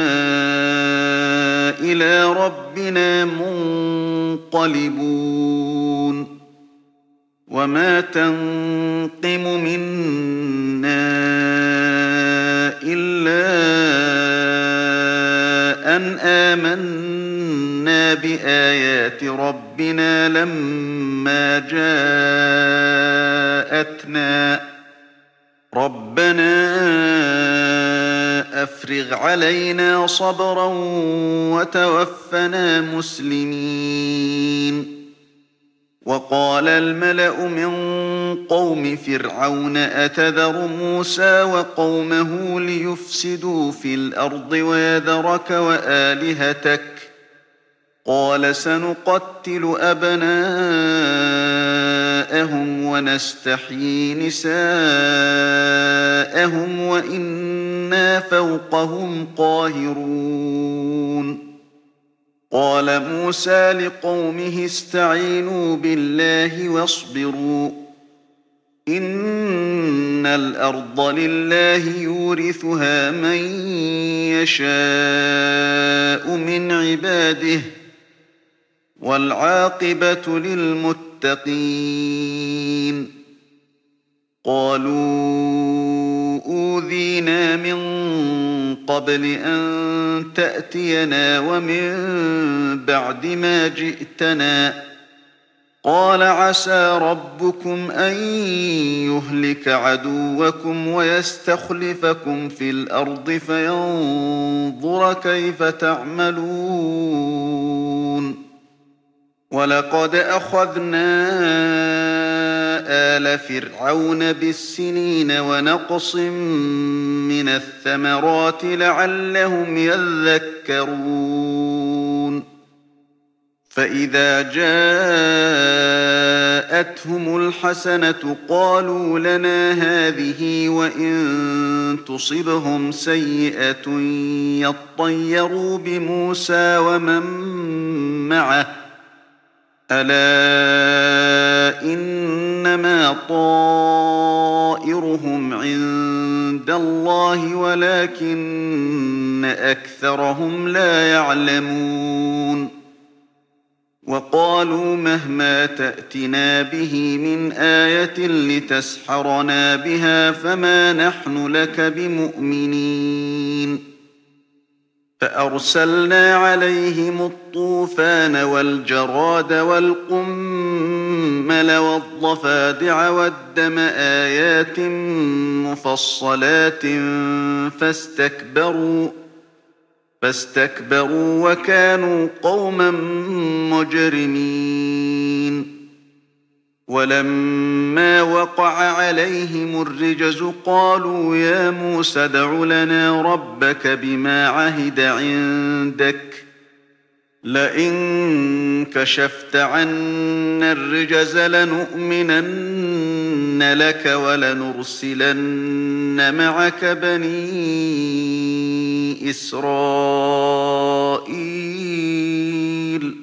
A: إلى ربنا منقلبون وما تنقم منا إلا أن آمنا بآيات ربنا لما جاءتنا ربنا أفرغ علينا صبرا وتوفنا مسلمين وقال الملأ من قوم فرعون أتذر موسى وقومه ليفسدوا في الأرض ويذرك وآلهتك قال سنقتل أبناءهم ونستحيي نساءهم وإنا فوقهم قاهرون قال موسى لقومه استعينوا بالله واصبروا إن الأرض لله يورثها من يشاء من عباده والعاقبة للمتقين قالوا أوذينا من قبل أن تأتينا ومن بعد ما جئتنا قال عسى ربكم أن يهلك عدوكم ويستخلفكم في الأرض فينظر كيف تعملون ولقد أخذنا آل فرعون بالسنين ونقص من الثمرات لعلهم يذكرون فإذا جاءتهم الحسنة قالوا لنا هذه وإن تصبهم سيئة يطيروا بموسى ومن معه ألا إنما طائرهم عند الله ولكن أكثرهم لا يعلمون وقالوا مهما تأتنا به من آية لتسحرنا بها فما نحن لك بمؤمنين فأرسلنا عليهم الطوفان والجراد والقمل والضفادع والدم آيات مفصلات فاستكبروا وكانوا قوما مجرمين ولما وقع عليهم الرجز قالوا يا موسى ادع لنا ربك بما عهد عندك لئن كشفت عنا الرجز لنؤمنن لك ولنرسلن معك بني إسرائيل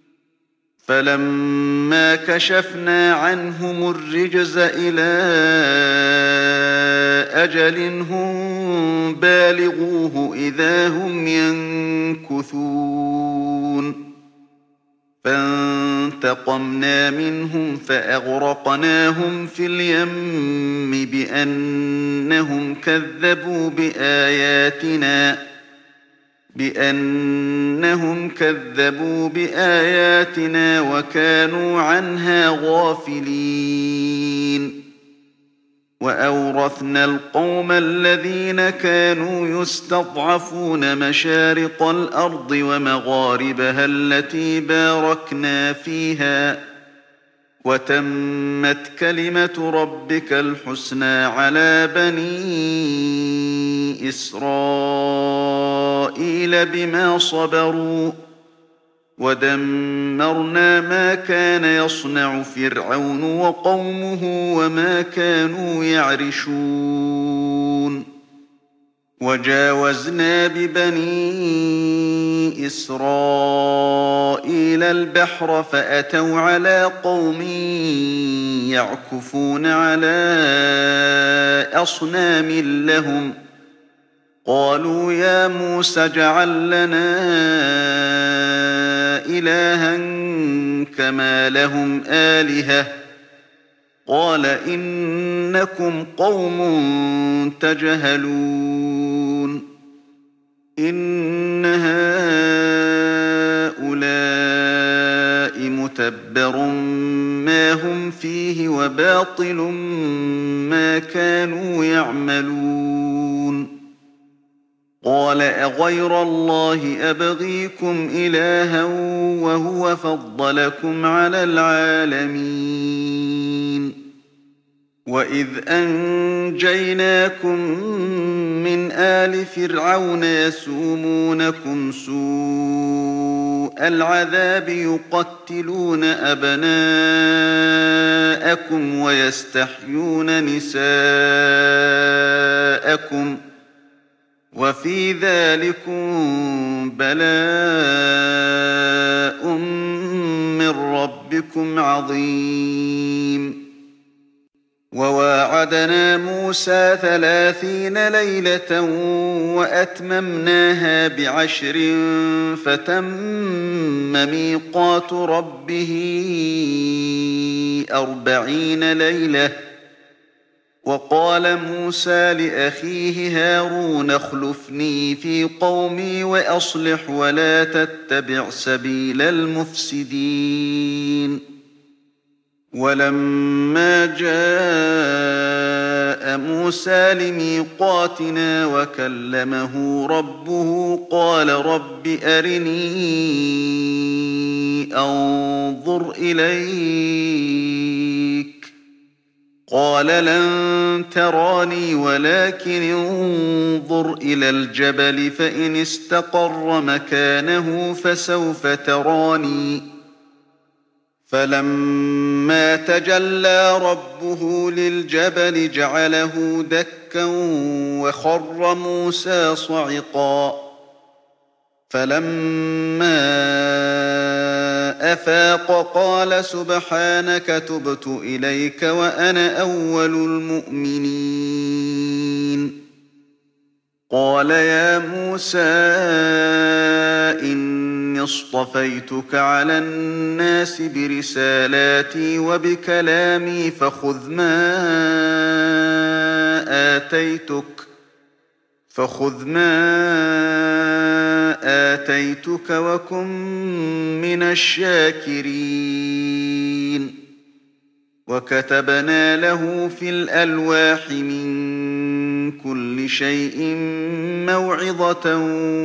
A: فلما كشفنا عنهم الرجز إلى أجل هم بالغوه إذا هم ينكثون فانتقمنا منهم فأغرقناهم في اليم بأنهم كذبوا بآياتنا وكانوا عنها غافلين وأورثنا القوم الذين كانوا يستضعفون مشارق الأرض ومغاربها التي باركنا فيها وتمت كلمة ربك الحسنى على بني إسرائيل بما صبروا ودمرنا ما كان يصنع فرعون وقومه وما كانوا يعرشون وجاوزنا ببني إسرائيل البحر فأتوا على قوم يعكفون على أصنام لهم قالوا يا موسى اجعل لنا إلها كما لهم آلهة قال إنكم قوم تجهلون إن هؤلاء متبر ما هم فيه وباطل ما كانوا يعملون قال أغير الله أبغيكم إلها وهو فضلكم على العالمين وإذ أنجيناكم من آل فرعون يسومونكم سوء العذاب يقتلون أبناءكم ويستحيون نساءكم وفي ذلكم بلاء من ربكم عظيم وواعدنا موسى 30 ليلة وأتممناها ب10 فتم ميقات ربه 40 ليلة وقال موسى لأخيه هارون اخلفني في قومي وأصلح ولا تتبع سبيل المفسدين ولما جاء موسى لميقاتنا وكلمه ربه قال رب أرني أنظر إليك قال لن تراني ولكن انظر إلى الجبل فإن استقر مكانه فسوف تراني فلما تجلى ربه للجبل جعله دكا وخر موسى صعقا فلما أفاق قال سبحانك تبت إليك وأنا أول المؤمنين قال يا موسى إني اصطفيتك على الناس برسالاتي وبكلامي فخذ ما آتيتك وكن من الشاكرين وكتبنا له في الألواح من كل شيء موعظة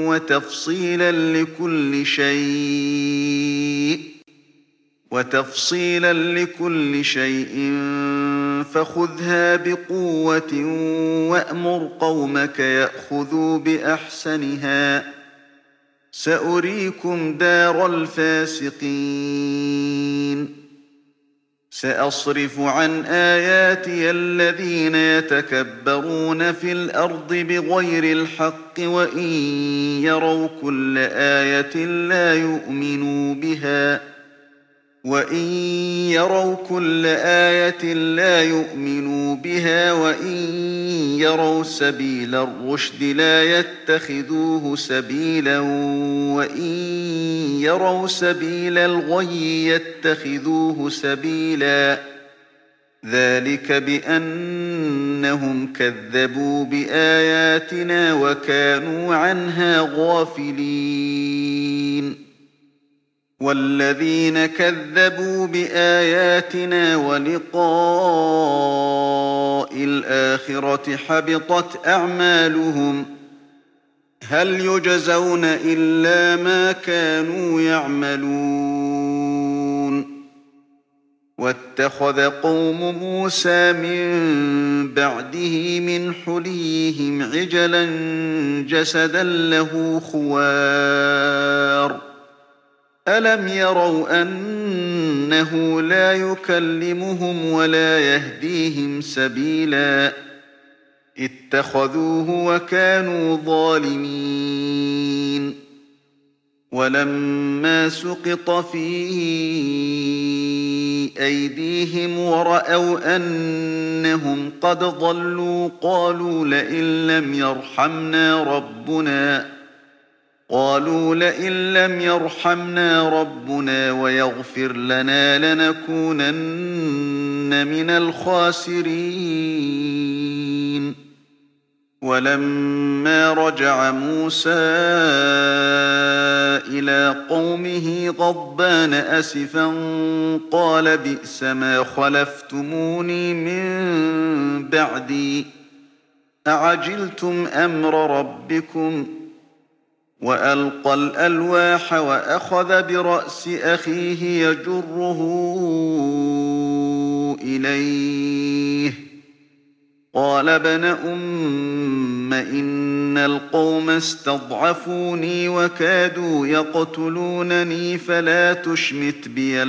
A: وتفصيلا لكل شيء فخذها بقوة وأمر قومك يأخذوا بأحسنها سأريكم دار الفاسقين سأصرف عن آياتي الذين يتكبرون في الأرض بغير الحق وإن يروا كل آية لا يؤمنوا بها وإن يروا سبيل الرشد لا يتخذوه سبيلا وإن يروا سبيل الغي يتخذوه سبيلا ذلك بأنهم كذبوا بآياتنا وكانوا عنها غافلين والذين كذبوا بآياتنا ولقاء الآخرة حبطت أعمالهم هل يجزون إلا ما كانوا يعملون واتخذ قوم موسى من بعده من حليهم عجلا جسدا له خوار ألم يروا أنه لا يكلمهم ولا يهديهم سبيلا اتخذوه وكانوا ظالمين ولما سقط في أيديهم ورأوا أنهم قد ضلوا قالوا لئن لم يرحمنا ربنا ويغفر لنا لنكونن من الخاسرين. ولما رجع موسى إلى قومه غضبان أسفا قال بئس ما خلفتموني من بعدي أعجلتم أمر ربكم وألقى الألواح وأخذ برأس أخيه يجره إليه قال ابن أم إن القوم استضعفوني وكادوا يقتلونني فلا تشمت بي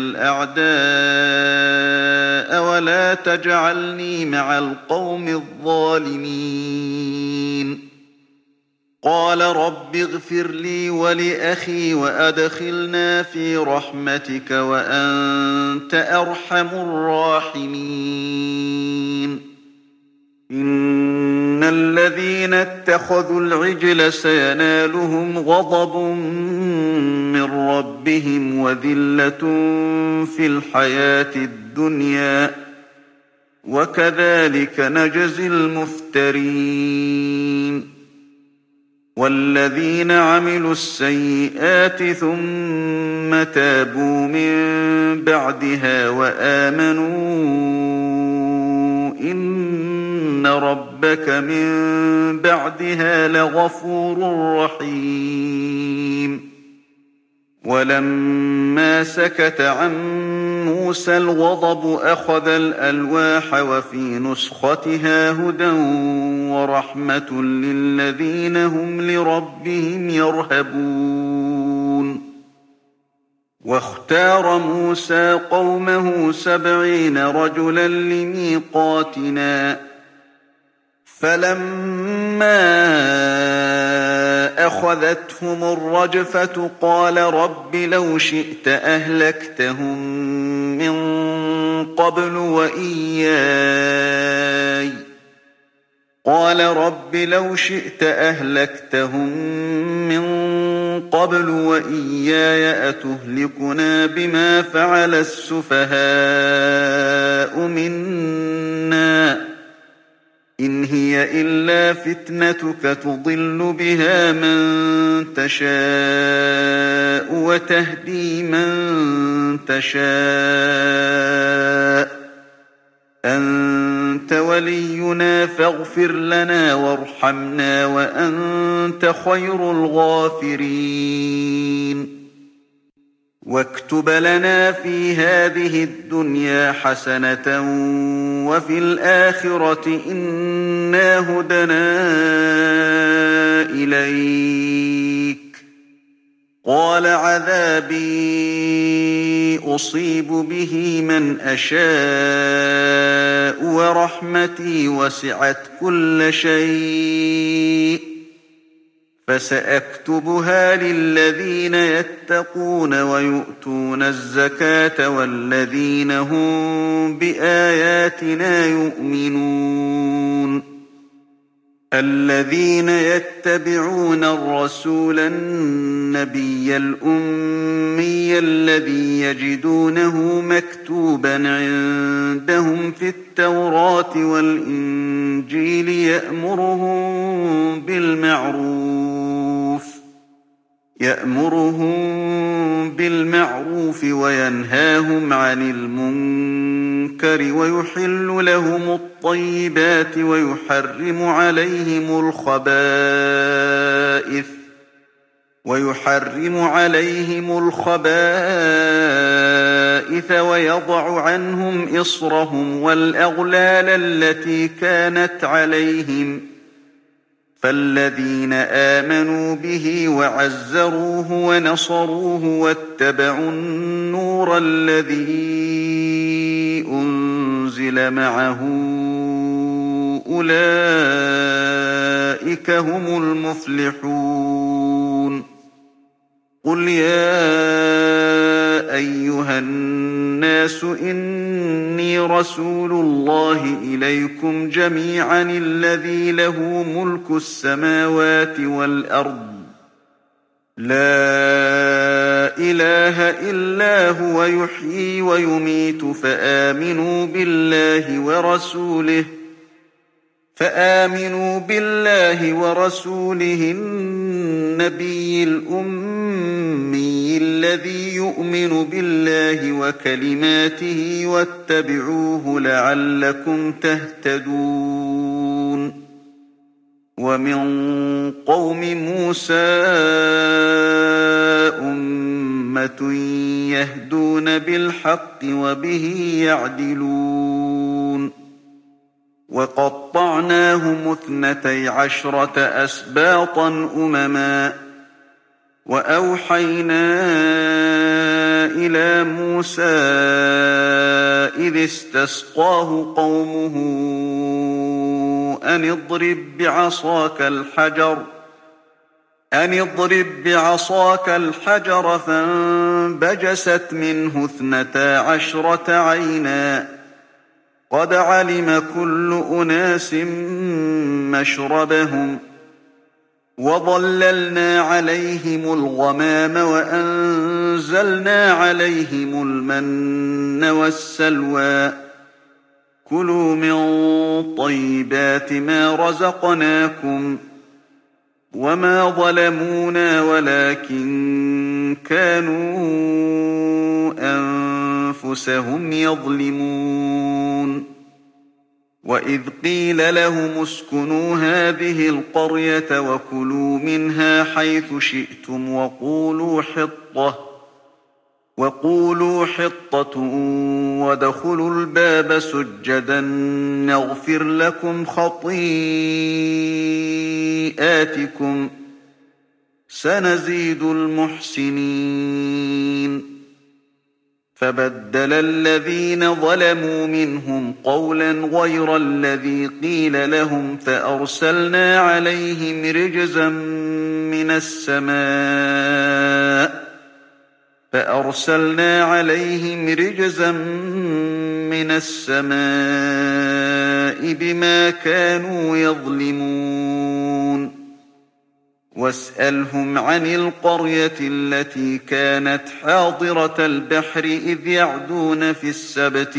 A: الأعداء ولا تجعلني مع القوم الظالمين. قال رب اغفر لي ولأخي وأدخلنا في رحمتك وأنت أرحم الراحمين. إن الذين اتخذوا العجل سينالهم غضب من ربهم وذلة في الحياة الدنيا وكذلك نجزي المفترين. والذين عملوا السيئات ثم تابوا من بعدها وآمنوا إن ربك من بعدها لغفور رحيم. ولما سكت عن موسى الغضب أخذ الألواح وفي نسختها هدى ورحمة للذين هم لربهم يرهبون. واختار موسى قومه 70 رجلا لميقاتنا فلما أخذتهم الرجفة قال رب لو شئت أهلكتهم من قبل وإياي أتهلكنا بما فعل السفهاء منا إن هي إلا فتنتك تضل بها من تشاء وتهدي من تشاء أنت ولينا فاغفر لنا وارحمنا وأنت خير الغافرين. واكتب لنا في هذه الدنيا حسنة وفي الآخرة إنا هدنا إليك. قال عذابي أصيب به من أشاء ورحمتي وسعت كل شيء فسأكتبها للذين يتقون ويؤتون الزكاة والذين هم بآياتنا يؤمنون. الذين يتبعون الرسول النبي الأمي الذي يجدونه مكتوبا عندهم في التوراة والإنجيل يأمرهم بالمعروف وينهاهم عن المنكر ويحل لهم الطيبات ويحرم عليهم الخبائث ويضع عنهم إصرهم والأغلال التي كانت عليهم. فالذين آمنوا به وعزروه ونصروه واتبعوا النور الذي أنزل معه أولئك هم المفلحون. قُلْ يَا أَيُّهَا النَّاسُ إِنِّي رَسُولُ اللَّهِ إِلَيْكُمْ جَمِيعًا الَّذِي لَهُ مُلْكُ السَّمَاوَاتِ وَالْأَرْضِ لَا إِلَٰهَ إِلَّا هُوَ يُحْيِي وَيُمِيتُ فَآمِنُوا بِاللَّهِ وَرَسُولِهِ النَّبِيِّ الْأُمِّيِّ الَّذِي يُؤْمِنُ بِاللَّهِ وَكَلِمَاتِهِ وَاتَّبِعُوهُ لَعَلَّكُمْ تَهْتَدُونَ وَمِن قَوْمِ مُوسَىٰ أُمَّةٌ يَهْدُونَ بِالْحَقِّ وَبِهِ يَعْدِلُونَ وَقَطَّعْنَاهُمُ 12 أَسْبَاطًا أُمَمًا وَأَوْحَيْنَا إِلَىٰ مُوسَىٰ إِذِ اسْتَسْقَاهُ قَوْمُهُ أَنِ اضْرِب بِّعَصَاكَ الْحَجَرَ فَانبَجَسَتْ مِنْهُ 12 عَيْنًا ۖ قَدْ عَلِمَ كُلُّ أُنَاسٍ مَّشْرَبَهُمْ ۖ وَظَلَّلْنَا عَلَيْهِمُ الْغَمَامَ وَأَنزَلْنَا عَلَيْهِمُ الْمَنَّ وَالسَّلْوَىٰ ۖ كُلُوا مِن طَيِّبَاتِ مَا رَزَقْنَاكُمْ ۚ وَمَا ظَلَمُونَا وَلَٰكِن كَانُوا أَنفُسَهُمْ يَظْلِمُونَ وَإِذْ قِيلَ لَهُمُ اسْكُنُوا هَٰذِهِ الْقَرْيَةَ وَكُلُوا مِنْهَا حَيْثُ شِئْتُمْ وَقُولُوا حِطَّةٌ وَادْخُلُوا الْبَابَ سُجَّدًا نَّغْفِرْ لَكُمْ خَطِيئَاتِكُمْ ۚ سَنَزِيدُ الْمُحْسِنِينَ فَبَدَّلَ الَّذِينَ ظَلَمُوا مِنْهُمْ قَوْلًا غَيْرَ الَّذِي قِيلَ لَهُمْ فَأَرْسَلْنَا عَلَيْهِمْ رِجْزًا مِّنَ السَّمَاءِ بِمَا كَانُوا يَظْلِمُونَ وَاسْأَلْهُمْ عَنِ الْقَرْيَةِ الَّتِي كَانَتْ حَاضِرَةَ الْبَحْرِ إِذْ يَعْدُونَ فِي السَّبْتِ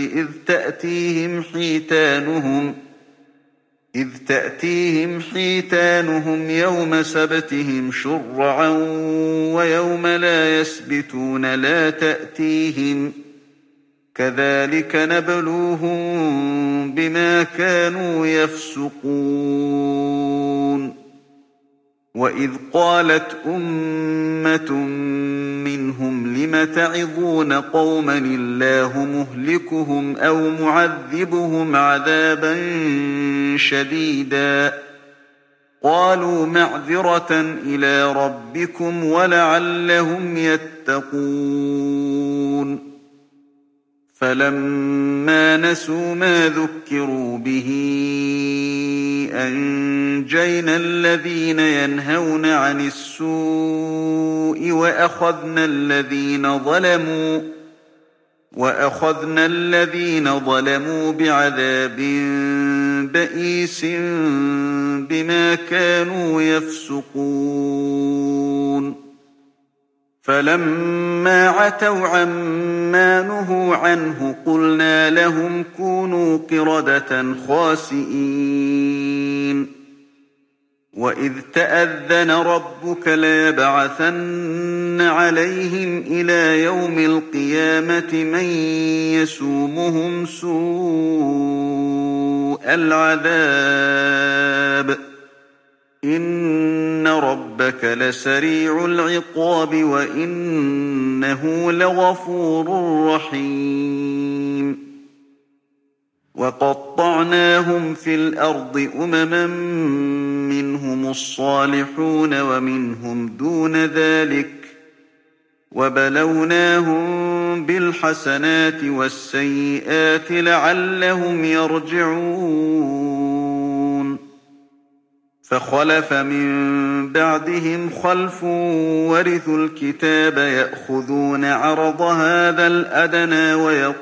A: إِذْ تَأْتِيهِمْ حِيتَانُهُمْ يَوْمَ سَبْتِهِمْ شُرَّعًا وَيَوْمَ لا يَسْبِتُونَ لَا تَأْتِيهِمْ ۚ كَذَٰلِكَ نَبْلُوهُم بِمَا كَانُوا يَفْسُقُونَ وَإِذْ قَالَتْ أُمَّةٌ مِّنْهُمْ لِمَ تَعِظُونَ قَوْمًا اللَّهُ مُهْلِكُهُمْ أَوْ مُعَذِّبُهُمْ عَذَابًا شَدِيدًا ۖ قَالُوا مَعْذِرَةً إِلَىٰ رَبِّكُمْ وَلَعَلَّهُمْ يَتَّقُونَ فَلَمَّا نَسُوا مَا ذُكِّرُوا بِهِ أَنجَيْنَا الَّذِينَ يَنْهَوْنَ عَنِ السُّوءِ وَأَخَذْنَا الَّذِينَ ظَلَمُوا بِعَذَابٍ بَئِيسٍ بِمَا كَانُوا يَفْسُقُونَ فَلَمَّا عَتَوْا عَمَّا نُهُوا عَنْهُ قُلْنَا لَهُمْ كُونُوا قِرَدَةً خَاسِئِينَ وَإِذْ تَأَذَّنَ رَبُّكَ لَيَبْعَثَنَّ عَلَيْهِمْ إِلَىٰ يَوْمِ الْقِيَامَةِ مَن يَسُومُهُمْ سُوءَ الْعَذَابِ ۗ إِنَّ رَبَّكَ لَسَرِيعُ الْعِقَابِ وَإِنَّهُ لَغَفُورٌ رَّحِيمٌ وَقَطَّعْنَاهُمْ فِي الْأَرْضِ أُمَمًا مِّنْهُمُ الصَّالِحُونَ وَمِنْهُمْ دُونَ ذَٰلِكَ ۖ وَبَلَوْنَاهُم بِالْحَسَنَاتِ وَالسَّيِّئَاتِ لَعَلَّهُمْ يَرْجِعُونَ فخلف من بعدهم خلف ورثوا الكتاب يأخذون عرض هذا الأدنى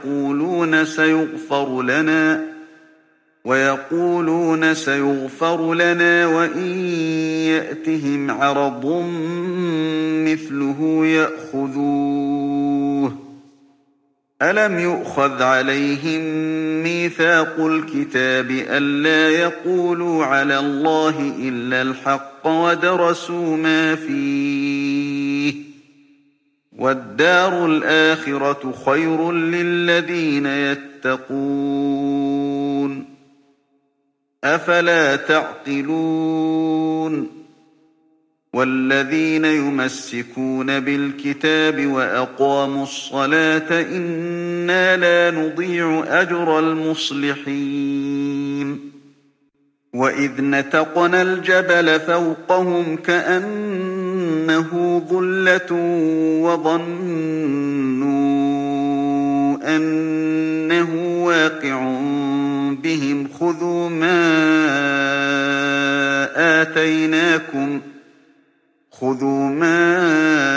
A: ويقولون سيغفر لنا وإن يأتهم عرض مثله يأخذوه. ألم يؤخذ عليهم ميثاق الكتاب ألا يقولوا على الله إلا الحق ودرسوا ما فيه والدار الآخرة خير للذين يتقون أفلا تعقلون. والذين يمسكون بالكتاب وأقاموا الصلاة إنا لا نضيع أجر المصلحين. وإذ نتقنا الجبل فوقهم كأنه ظلة وظنوا أنه واقع بهم خذوا ما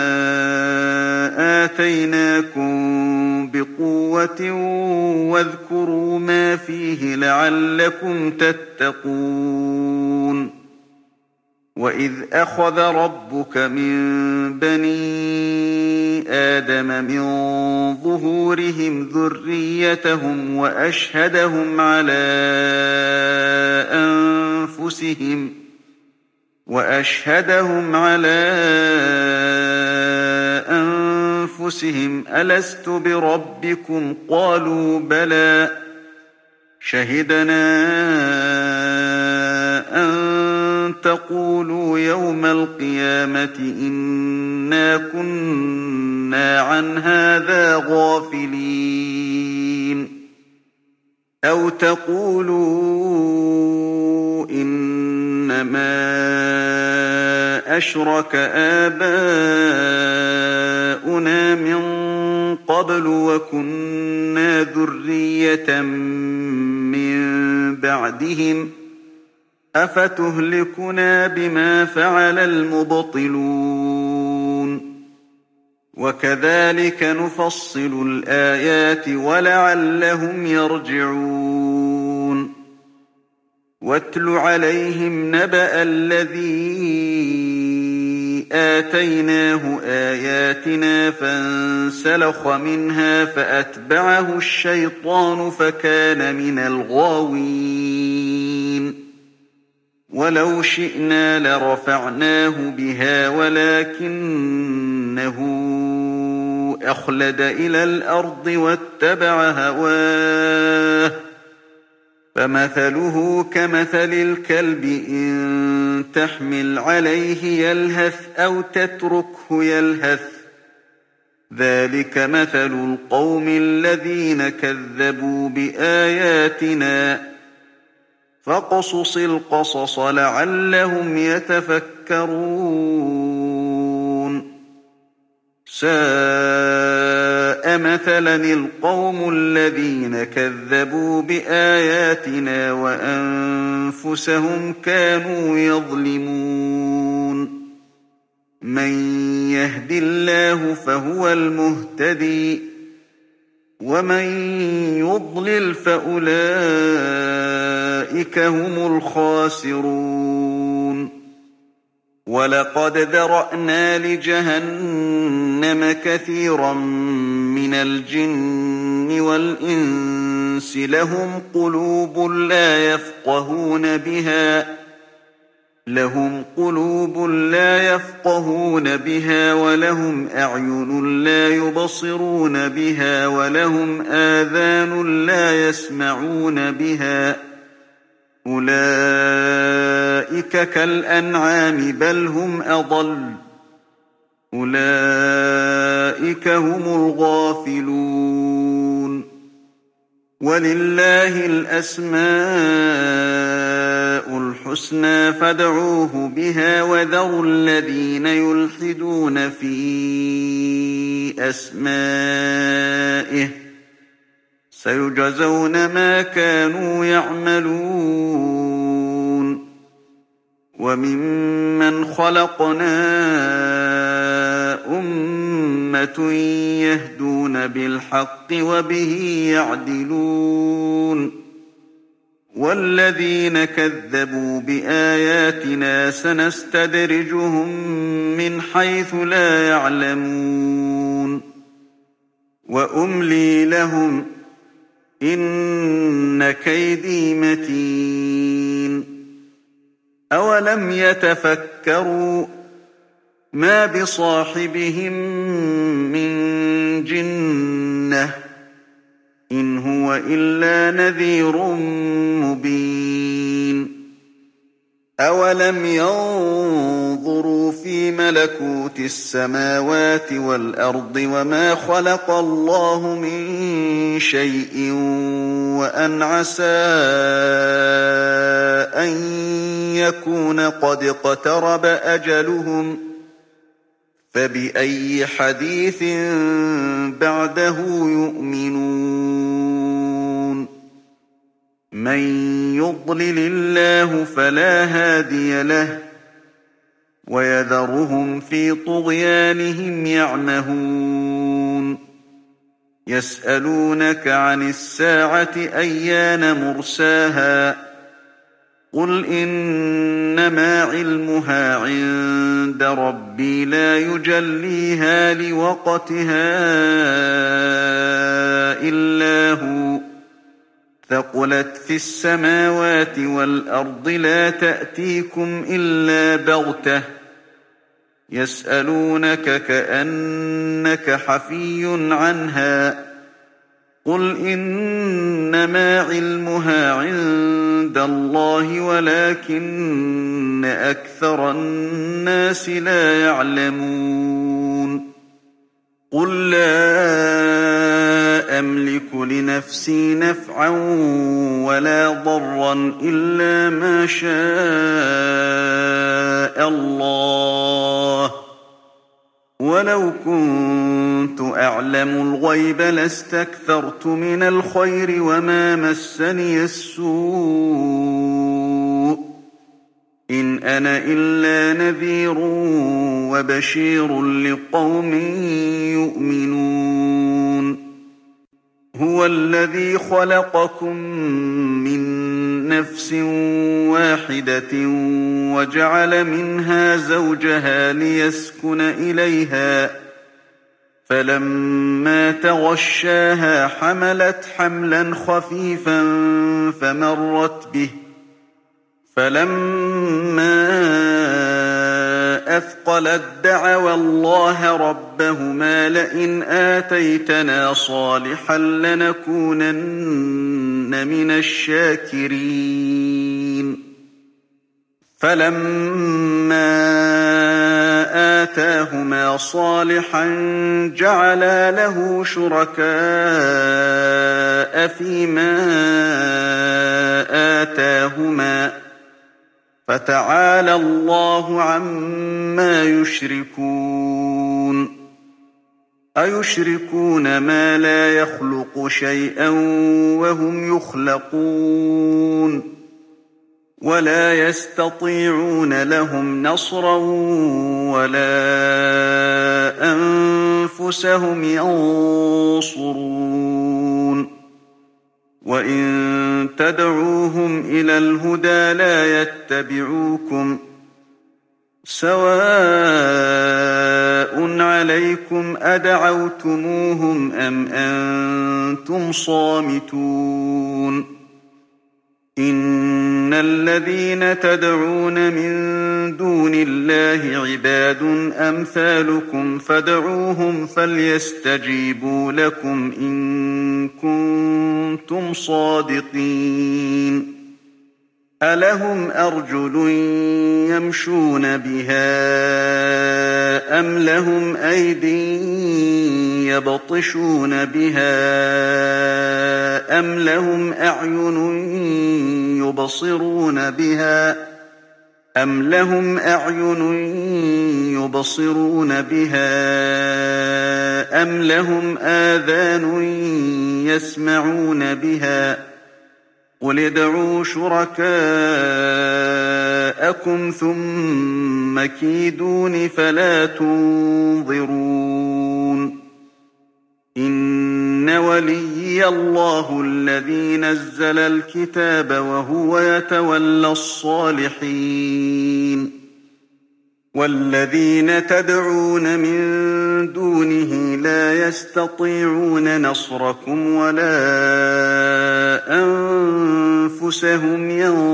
A: آتيناكم بقوة واذكروا ما فيه لعلكم تتقون. وإذ أخذ ربك من بني آدم من ظهورهم ذريتهم وأشهدهم على أنفسهم ألست بربكم قالوا بلى شهدنا أن تقولوا يوم القيامة إنا كنا عن هذا غافلين. أو تقولوا إنما أشرك آباؤنا من قبل وكنا ذرية من بعدهم أفتهلكنا بما فعل المبطلون. وكذلك نفصل الآيات ولعلهم يرجعون. واتل عليهم نبأ الذي آتيناه آياتنا فانسلخ منها فأتبعه الشيطان فكان من الغاوين. ولو شئنا لرفعناه بها ولكنه أخلد إلى الأرض واتبع هواه فمثله كمثل الكلب إن تحمل عليه يلهث أو تتركه يلهث ذلك مثل القوم الذين كذبوا بآياتنا فاقصص القصص لعلهم يتفكرون. ساء مثلا القوم الذين كذبوا بآياتنا وأنفسهم كانوا يظلمون. من يهد الله فهو المهتدي ومن يضلل فأولئك هم الخاسرون. ولقد ذرأنا لجهنم كثيرا من الجن والإنس لهم قلوب لا يفقهون بها ولهم أعين لا يبصرون بها ولهم آذان لا يسمعون بها أولئك كالأنعام بل هم أضل أولئك هم الغافلون. ولله الأسماء الحسنى فادعوه بها وذروا الذين يلحدون في أسمائه سيجزون ما كانوا يعملون. وَمِمَّنْ خَلَقْنَا أُمَّةٌ يَهْدُونَ بِالْحَقِّ وَبِهِ يَعْدِلُونَ وَالَّذِينَ كَذَّبُوا بِآيَاتِنَا سَنَسْتَدْرِجُهُم مِّنْ حَيْثُ لَا يَعْلَمُونَ وَأُمْلِي لَهُمْ ۚ إِنَّ كَيْدِي مَتِينٌ أَوَلَمْ يَتَفَكَّرُوا مَا بِصَاحِبِهِم مِّن جِنَّةٍ ۚ إِنْ هُوَ إِلَّا نَذِيرٌ مُّبِينٌ أَوَلَمْ يَنظُرُوا فِي مَلَكُوتِ السَّمَاوَاتِ وَالْأَرْضِ وَمَا خَلَقَ اللَّهُ مِن شَيْءٍ وَأَنْ عَسَىٰ أَن يَكُونَ قَدِ اقْتَرَبَ أَجَلُهُمْ ۖ فَبِأَيِّ حَدِيثٍ بَعْدَهُ يُؤْمِنُونَ مَن يُضْلِلِ اللَّهُ فَلَا هَادِيَ لَهُ وَيَذَرُهُمْ فِي طُغْيَانِهِمْ يَعْمَهُونَ يَسْأَلُونَكَ عَنِ السَّاعَةِ أَيَّانَ مُرْسَاهَا قُلْ إِنَّمَا عِلْمُهَا عِندَ رَبِّي لَا يُجَلِّيهَا لِوَقْتِهَا إِلَّا هُوَ ثَقُلَتْ فِي السَّمَاوَاتِ وَالْأَرْضِ لَا تَأْتِيكُمْ إِلَّا بَغْتَةً يَسْأَلُونَكَ كَأَنَّكَ حَفِيٌّ عَنْهَا قُلْ إِنَّمَا عِلْمُهَا عِندَ اللَّهِ وَلَٰكِنَّ أَكْثَرَ النَّاسِ لَا يَعْلَمُونَ قُل لَّا أَمْلِكُ لِنَفْسِي نَفْعًا وَلَا ضَرًّا إِلَّا مَا شَاءَ اللَّهُ ۚ وَلَوْ كُنتُ أَعْلَمُ الْغَيْبَ لَاسْتَكْثَرْتُ مِنَ الْخَيْرِ وَمَا مَسَّنِيَ السُّوءُ ۚ إِنْ أَنَا إِلَّا نَذِيرٌ وَبَشِيرٌ لِّقَوْمٍ يُؤْمِنُونَ هُوَ الَّذِي خَلَقَكُم مِّن نَّفْسٍ وَاحِدَةٍ وَجَعَلَ مِنْهَا زَوْجَهَا لِيَسْكُنَ إِلَيْهَا ۖ فَلَمَّا تَغَشَّاهَا حَمَلَتْ حَمْلًا خَفِيفًا فَمَرَّتْ بِهِ ۖ فَلَمَّا أَثْقَلَت دَّعَوَا اللَّهَ رَبَّهُمَا لَئِنْ آتَيْتَنَا صَالِحًا لَّنَكُونَنَّ مِنَ الشَّاكِرِينَ فَلَمَّا آتَاهُمَا صَالِحًا جَعَلَا لَهُ شُرَكَاءَ فِيمَا آتَاهُمَا ۚ فَتَعَالَى اللَّهُ عَمَّا يُشْرِكُونَ أَيُشْرِكُونَ مَا لَا يَخْلُقُ شَيْئًا وَهُمْ يُخْلَقُونَ وَلَا يَسْتَطِيعُونَ لَهُمْ نَصْرًا وَلَا أَنفُسَهُمْ يَنصُرُونَ وَإِن تَدْعُوهُمْ إِلَى الْهُدَىٰ لَا يَتَّبِعُوكُمْ ۚ سَوَاءٌ عَلَيْكُمْ أَدَعَوْتُمُوهُمْ أَمْ أَنتُمْ صَامِتُونَ إِنَّ الَّذِينَ تَدْعُونَ مِن دُونِ اللَّهِ عِبَادٌ أَمْثَالُكُمْ فَادْعُوهُمْ فَلْيَسْتَجِيبُوا لَكُمْ إِن كُنتُمْ صَادِقِينَ أَلَهُمْ أَرْجُلٌ يَمْشُونَ بِهَا أَمْ لَهُمْ أَيْدٍ يَبْطِشُونَ بِهَا أَمْ لَهُمْ أَعْيُنٌ يُبْصِرُونَ بِهَا أَمْ لَهُمْ آذَانٌ يَسْمَعُونَ بِهَا ۚ قُلِ ادْعُوا شُرَكَاءَكُمْ لكم ثم كيدون فلا تنظرون إن وليي الله الذي نزل الكتاب وهو يتولى الصالحين والذين تدعون من دونه لا يستطيعون نصركم ولا أنفسهم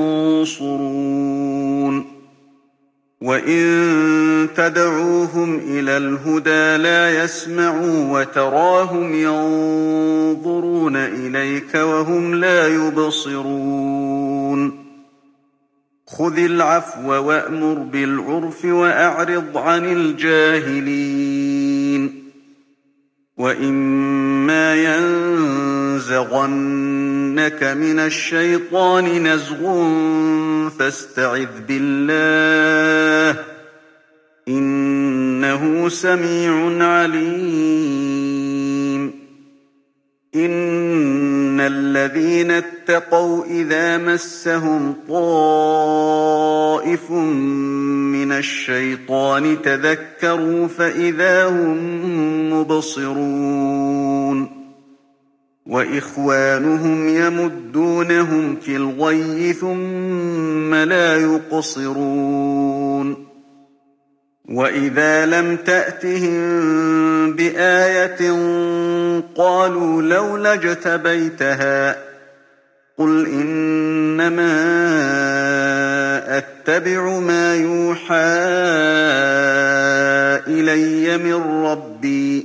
A: ينصرون وإن تدعوهم إلى الهدى لا يسمعوا وتراهم ينظرون إليك وهم لا يبصرون خذ العفو وأمر بالعرف وأعرض عن الجاهلين وإما ينزغنك من الشيطان نزغ فاستعذ بالله إنه سميع عليم إن الذين اتقوا إذا مسهم طائف من الشيطان تذكروا فإذا هم مبصرون وإخوانهم يمدونهم في الغي ثم لا يقصرون وإذا لم تأتهم بآية قالوا لولا اجتبيتها قل إنما أتبع ما يوحى إلي من ربي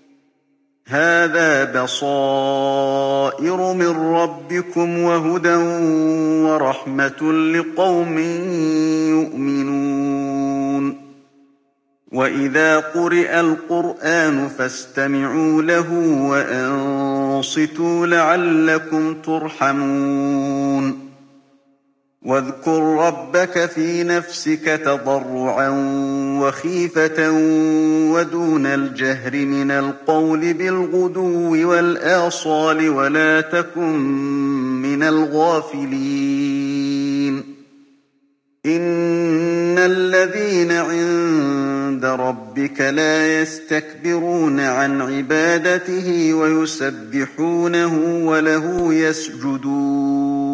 A: هذا بصائر من ربكم وهدى ورحمة لقوم يؤمنون وإذا قرئ القرآن فاستمعوا له وأنصتوا لعلكم ترحمون واذكر ربك في نفسك تضرعا وخيفة ودون الجهر من القول بالغدو والآصال ولا تكن من الغافلين إن الذين عند ربك لا يستكبرون عن عبادته ويسبحونه وله يسجدون